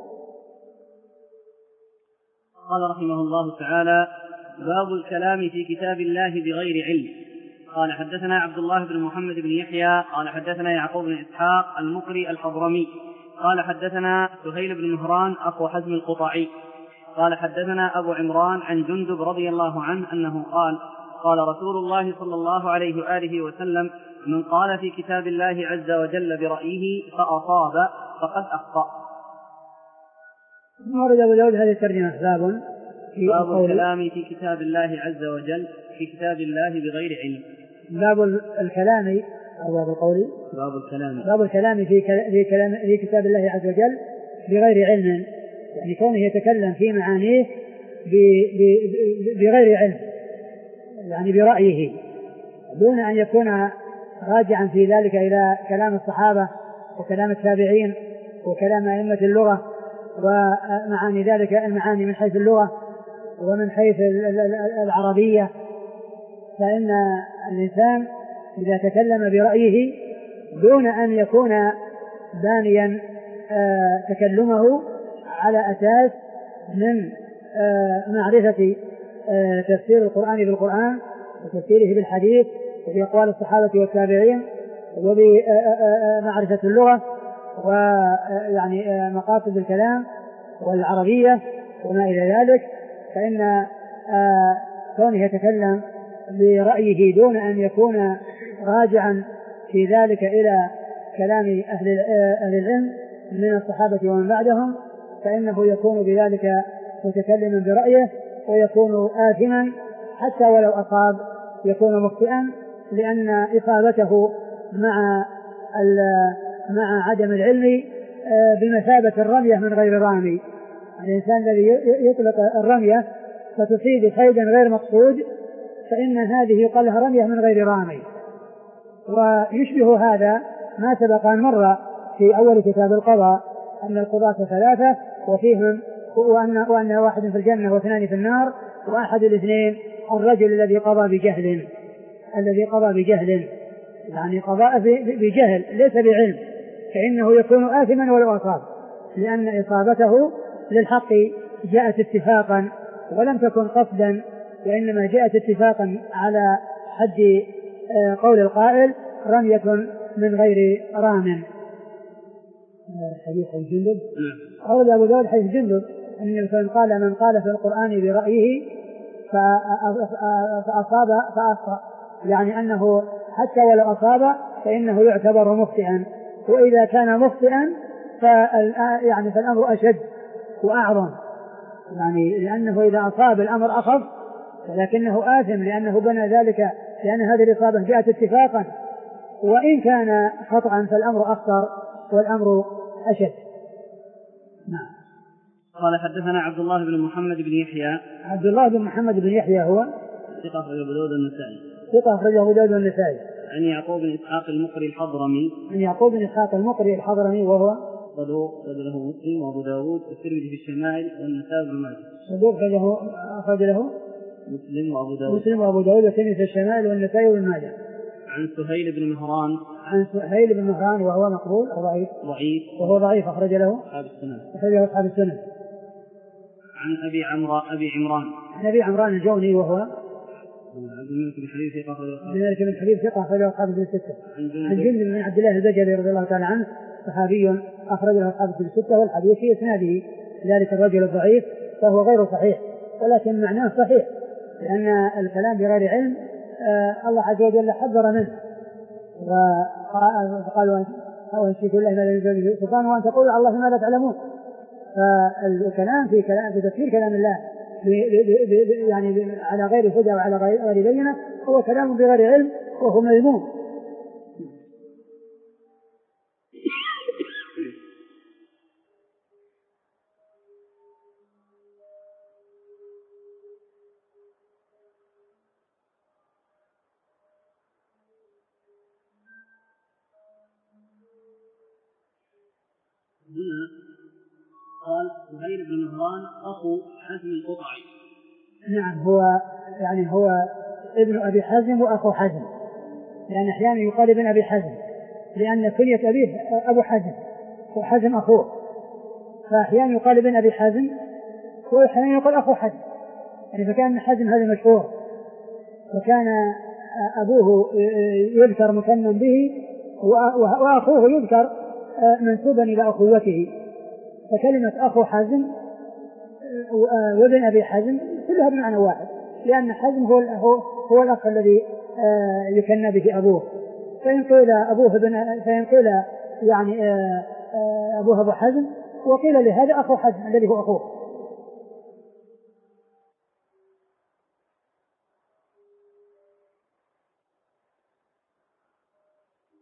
قال رحمه الله تعالى: باب الكلام في كتاب الله بغير علم. قال حدثنا عبد الله بن محمد بن يحيى قال حدثنا يعقوب بن إسحاق المقري الحضرمي قال حدثنا سهيل بن مهران أخو حزم القطعي قال حدثنا أبو عمران عن جندب رضي الله عنه أنه قال: قال رسول الله صلى الله عليه وآله وسلم: من قال في كتاب الله عز وجل برأيه فأصاب فقد أخطأ. ورد أبو داود هذه الترجمة: باب باب الكلام في كتاب الله عز وجل في كتاب الله بغير علم. باب الكلام أبواب القول باب الكلام باب الكلام في في كلام في كتاب الله عز وجل بغير علم، يعني كونه يتكلم في معانيه بغير علم، يعني برأيه دون أن يكون راجعا في ذلك إلى كلام الصحابة وكلام التابعين وكلام أئمة اللغة ومعاني ذلك المعاني من حيث اللغة ومن حيث العربية. فإن الإنسان إذا تكلم برأيه دون أن يكون بانيا تكلمه على أساس من معرفة تفسير القرآن بالقرآن وتفسيره بالحديث وفي أقوال الصحابة والتابعين وبمعرفة اللغة ويعني مقاصد الكلام والعربية وما إلى ذلك، فإن كونه يتكلم برأيه دون أن يكون راجعا في ذلك إلى كلام أهل العلم من الصحابة ومن بعدهم، فإنه يكون بذلك متكلما برأيه ويكون آثما حتى ولو أصاب، يكون مخطئا، لأن إصابته مع مع عدم العلم بمثابة الرمية من غير رامي. الإنسان الذي يطلق الرمية فتصيب صيدا غير مقصود فإن هذه يقال لها رمية من غير رامي. ويشبه هذا ما سبق أن مر في أول كتاب القضاء أن القضاة ثلاثة وفيهم وأن, وأن واحد في الجنة واثنان في النار، وأحد الاثنين الرجل الذي قضى بجهل الذي قضى بجهل يعني قضاء بجهل ليس بعلم، فإنه يكون آثما ولو أصاب، لأن إصابته للحق جاءت اتفاقا ولم تكن قصدا، وإنما جاءت اتفاقا على حد قول القائل رمية من غير رام. حديث جندب أولى أبو داود حديث جندب أن الإنسان قال من قال في القرآن برأيه فأصاب فأخطأ، يعني أنه حتى ولو أصاب فإنه يعتبر مخطئا، وإذا كان مخطئا يعني فالأمر أشد وأعظم، يعني لأنه إذا أصاب الأمر أخف ولكنه آثم لأنه بنى ذلك، لأن هذه الإصابة جاءت اتفاقا، وإن كان خطأ فالأمر أخطر والأمر أشد. نعم. قال حدثنا عبد الله بن محمد بن يحيى. عبد الله بن محمد بن يحيى هو ثقة أخرجه أبو داود النسائي. ثقة أخرجه أبو داود النسائي. عن يعقوب بن إسحاق المقري الحضرمي. عن يعقوب بن إسحاق المقري الحضرمي وهو صدوق له مسلم وأبو داود والترمذي في الشمائل والنسائي بن ماجه. صدوق أخرج له مسلم وأبو داود مسلم وأبو داود والترمذي في الشمائل والنسائي بن ماجه. عن سهيل بن مهران. عن سهيل بن مهران وهو مقبول أو ضعيف؟ ضعيف. وهو ضعيف أخرج له أصحاب السنن. أخرجه أصحاب السنن. عن أبي عمرو أبي عمران. عن أبي عمران الجوني وهو عبد الملك بن حبيب ثقة أخرجه عبد الملك بن حبيب ثقة أخرجه أصحاب الستة. عن جندب بن عبد الله البجلي رضي الله تعالى عنه صحابي أخرجه أصحاب الستة، والحديث في إسناده ذلك الرجل الضعيف فهو غير صحيح، ولكن معناه صحيح، لأن الكلام بغير علم آه الله عز وجل حذر منه، وقالوا وأنشركوا الله ما لا ينزل به سلطان وأن تقولوا على الله ما لا تعلمون. فالكلام في كلام في تفسير كلام الله يعني على غير هدى وعلى غير بينة هو كلام بغير علم وهو مذموم. هنا قال سهيل بن مهران أخو حزم القطعي. نعم، هو يعني هو ابن أبي حزم وأخو حزم، لأن أحيانا يقال ابن أبي حزم لأن كنية أبيه أبو حزم وحزم أخوه، فأحيانا يقال ابن أبي حزم وأحيانا يقال أخو حزم، يعني فكان حزم هذا مشهور، وكان أبوه يذكر مثنى به وأخوه يذكر منسوبا إلى أخوته، فكلمة أخو حزم وابن أبي حزم كلها بمعنى واحد، لأن حزم هو هو الأخ الذي يكنى به أبوه، فإن قيل أبوه ابن فإن قيل يعني أبوه أبو حزم، وقيل لهذا أخو حزم الذي هو أخوه.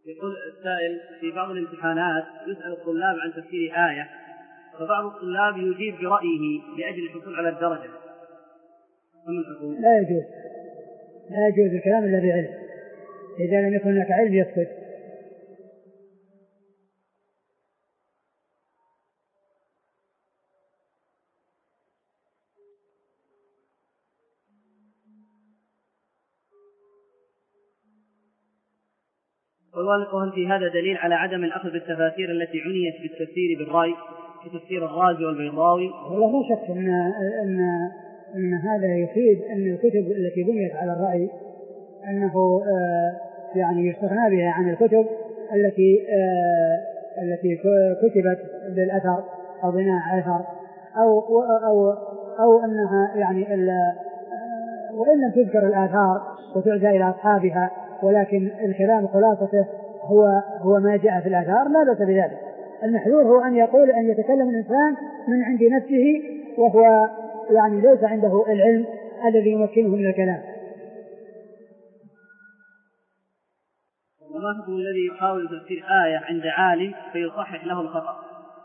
يقول السائل: في بعض الامتحانات يسأل الطلاب عن تفسير آية، فبعض الطلاب يجيب برأيه لأجل الحصول على الدرجة. لا يجوز لا يجوز الكلام إلا بعلم. إذا لم يكن هناك علم يسكت. وهل في هذا دليل على عدم الأخذ بالتفاسير التي عنيت بالتفسير بالرأي كتفسير الرازي والبيضاوي؟ والله لا شك أن, أن, أن هذا يفيد أن الكتب التي بنيت على الرأي أنه آه يعني يستغنى بها عن الكتب التي آه التي كتبت بالأثر أو بناء على الأثر أو, أو, أو أنها يعني وإن لم تذكر الآثار وتعزى إلى أصحابها، ولكن الكلام خلاصته هو هو ما جاء في الآثار، لا بأس بذلك. المحذور هو أن يقول أن يتكلم الإنسان من عند نفسه وهو يعني ليس عنده العلم الذي يمكنه من الكلام. وما هو الذي يحاول تفسير آية عند عالم فيصحح له الخطأ؟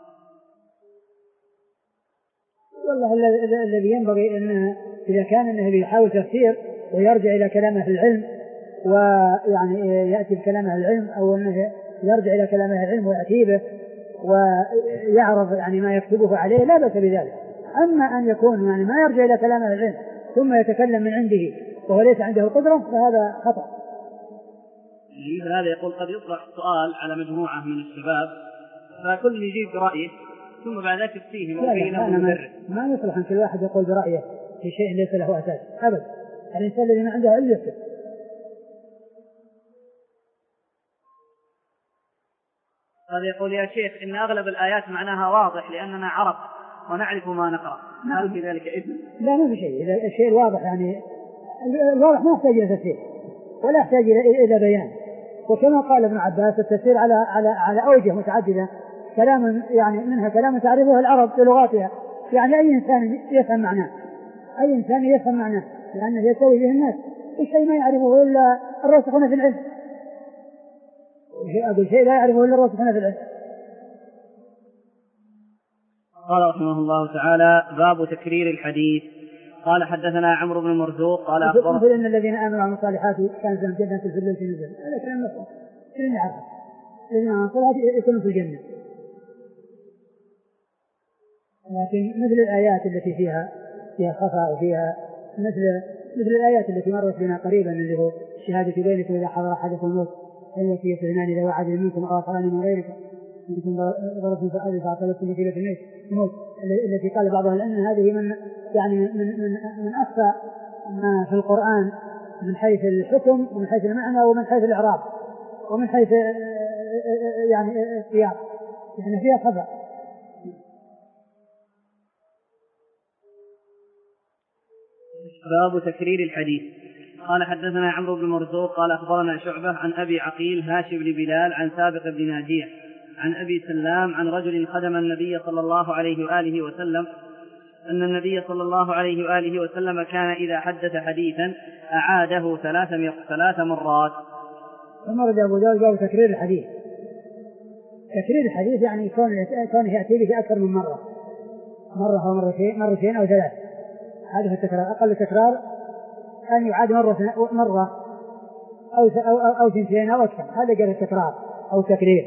والله الذي ينبغي أن إذا كان أنه يحاول تفسير ويرجع إلى كلامه العلم ويعني يأتي بكلامه العلم، أو أنه يرجع إلى كلامه العلم ويأتي به ويعرض يعني ما يكتبه عليه، لا بأس بذلك. أما أن يكون يعني ما يرجع إلى كلامه العلم ثم يتكلم من عنده وهو ليس عنده القدرة فهذا خطأ. مثل هذا يقول: قد يطرح سؤال على مجموعة من الشباب فكل يجيب برأيه ثم بعد ذلك يفتيه وبينه المدرس. ما يصلح أن كل واحد يقول برأيه في شيء ليس له أساس أبدا. الإنسان الذي ما عنده علم يكتب. هذا يقول: يا شيخ إن أغلب الآيات معناها واضح لأننا عرب ونعرف ما نقرأ، هل في ذلك إذن؟ لا ما في شيء. إذا الشيء الواضح يعني الواضح ما يحتاج إلى تفسير ولا يحتاج إلى بيان. وكما قال ابن عباس: التفسير على على على أوجه متعددة، كلام يعني منها كلام تعرفه العرب بلغاتها، يعني أي إنسان يفهم معناه أي إنسان يفهم معناه لأنه يستوي به الناس. الشيء ما يعرفه إلا الراسخون في العلم. أقول شيء لا يعرفه إلا الراسخون في العلم. قال رحمه الله تعالى: باب تكرير الحديث. قال: حدثنا عمرو بن مرزوق قال أخبرنا إن الذين آمنوا وعملوا الصالحات كانت لهم جنة الفردوس نزلا. هذا كلام مفهوم كلنا يعرف. الذين آمنوا الصالحات يكونوا في الجنة. لكن مثل الآيات التي فيها فيها خفاء وفيها مثل مثل الآيات التي مرت بنا قريبا اللي هو الشهادة بينكم إذا حضر أحدكم الموت التي يسرنان إذا وعد منكم أو آخران من غيركم أنتم ضربتم فأذي فأعطلتم مصيبة الموت التي قال بعضها لأن هذه من يعني من من من أخفى ما في القرآن من حيث الحكم ومن حيث المعنى ومن حيث الإعراب ومن حيث يعني السياق، يعني فيها خفاء. باب تكرير الحديث. قال: حدثنا عمرو بن مرزوق قال أخبرنا شعبة عن أبي عقيل هاشم بن بلال عن سابق بن ناجية عن أبي سلام عن رجل خدم النبي صلى الله عليه وآله وسلم أن النبي صلى الله عليه وآله وسلم كان إذا حدث حديثا أعاده ثلاث ثلاث مرات. ثم رد أبو داود باب تكرير الحديث. تكرير الحديث يعني كونه يأتي به أكثر من مرة، مرة أو مرتين مرتين أو ثلاث. هذا التكرار. أقل تكرار أن يعاد مرة مرة أو أو أو اثنتين أو أكثر، هذا قال التكرار أو تكرير.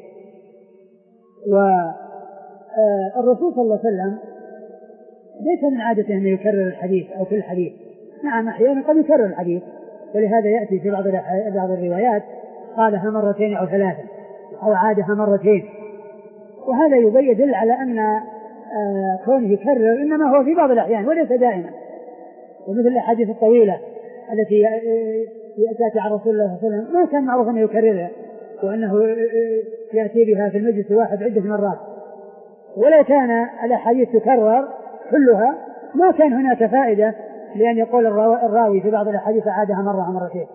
والرسول صلى الله عليه وسلم ليس من عادته أن يكرر الحديث أو كل حديث، نعم أحيانا قد يكرر الحديث، ولهذا يأتي في بعض بعض الروايات قالها مرتين أو ثلاثة أو عادها مرتين، وهذا يدل على أن كونه يكرر إنما هو في بعض الأحيان وليس دائما. ومثل الأحاديث الطويلة التي تأتي عن رسول الله صلى الله عليه وسلم ما كان معروف أنه يكررها وأنه يأتي بها في المجلس الواحد عدة مرات. ولو كان الأحاديث تكرر كلها ما كان هناك فائدة لأن يقول الراوي في بعض الأحاديث عادها مرة أو مرتين،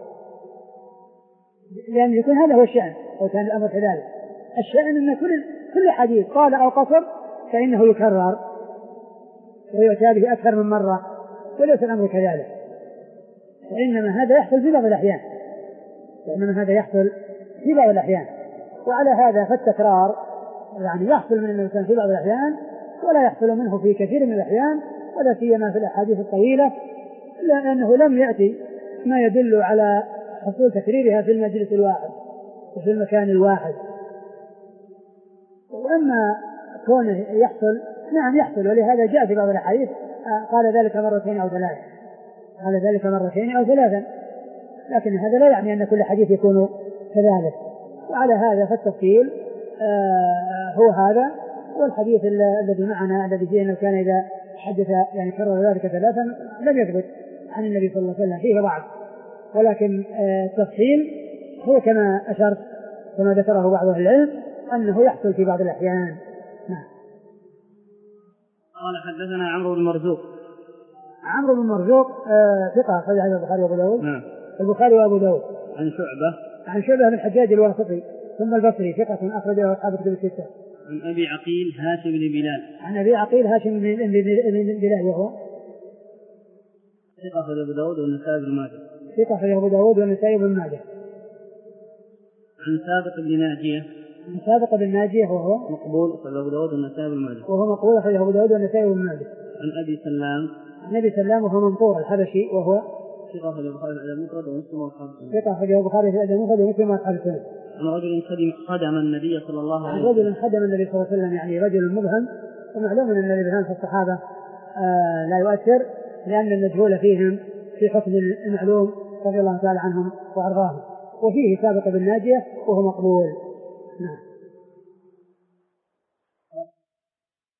لأن يكون هذا هو الشأن. وكان الأمر كذلك، الشأن أن كل كل حديث طال أو قصر فإنه يكرر ويؤتى به أكثر من مرة، وليس الأمر كذلك. وإنما هذا يحصل في بعض الأحيان، وإنما هذا يحصل في بعض الأحيان. وعلى هذا فالتكرار يعني يحصل من الإنسان في بعض الأحيان ولا يحصل منه في كثير من الأحيان، ولا سيما في الأحاديث الطويلة، لأنه لم يأتي ما يدل على حصول تكريرها في المجلس الواحد وفي المكان الواحد. وأما كونه يحصل، نعم يحصل، ولهذا جاء في بعض الأحاديث قال ذلك مرتين أو ثلاثة قال ذلك مرتين أو ثلاثا، لكن هذا لا يعني أن كل حديث يكون كذلك. وعلى هذا فالتفصيل آه هو هذا. والحديث الذي معنا الذي فيه أنه كان إذا حدث يعني كرر ذلك ثلاثا لم يثبت عن النبي صلى الله عليه وسلم، فيه ضعف، ولكن آه التفصيل هو كما أشرت كما ذكره بعض أهل العلم أنه يحصل في بعض الأحيان. نعم. قال حدثنا عمرو بن مرزوق. عمرو بن مرزوق آه ثقة أخرج حديث البخاري وأبو داود. نعم. البخاري وأبو داود. عن شعبة. عن شعبة بن الحجاج الواسطي ثم البصري ثقة أخرج له أصحاب الكتب الستة. عن أبي عقيل هاشم بن بلال. عن أبي عقيل هاشم بن بلال وهو ثقة أخرج أبو داود والنسائي بن ماجه. ثقة أخرج أبو داود والنسائي بن ماجه. عن سابق بن ناجية. عن سابق بن ناجية وهو مقبول أخرج أبو داود والنسائي بن ماجه. وهو مقبول أخرج أبو داود والنسائي بن ماجه. عن أبي سلام. عن أبي سلام وهو منصور الحبشي وهو ثقة أخرج البخاري في الأدب المفرد ومسلم وأصحاب السنن. ثقة أخرج البخاري في الأدب المفرد ومسلم وأصحاب السنن. عن رجل خدم النبي صلى الله عليه وسلم. عن رجل خدم النبي صلى الله عليه وسلم، يعني رجل مبهم، ومعلوم أن الإبهام في الصحابة آه لا يؤثر، لأن المجهول فيهم في حكم المعلوم رضي الله تعالى عنهم وأرضاهم. وفيه سابق بن ناجية وهو مقبول. نعم.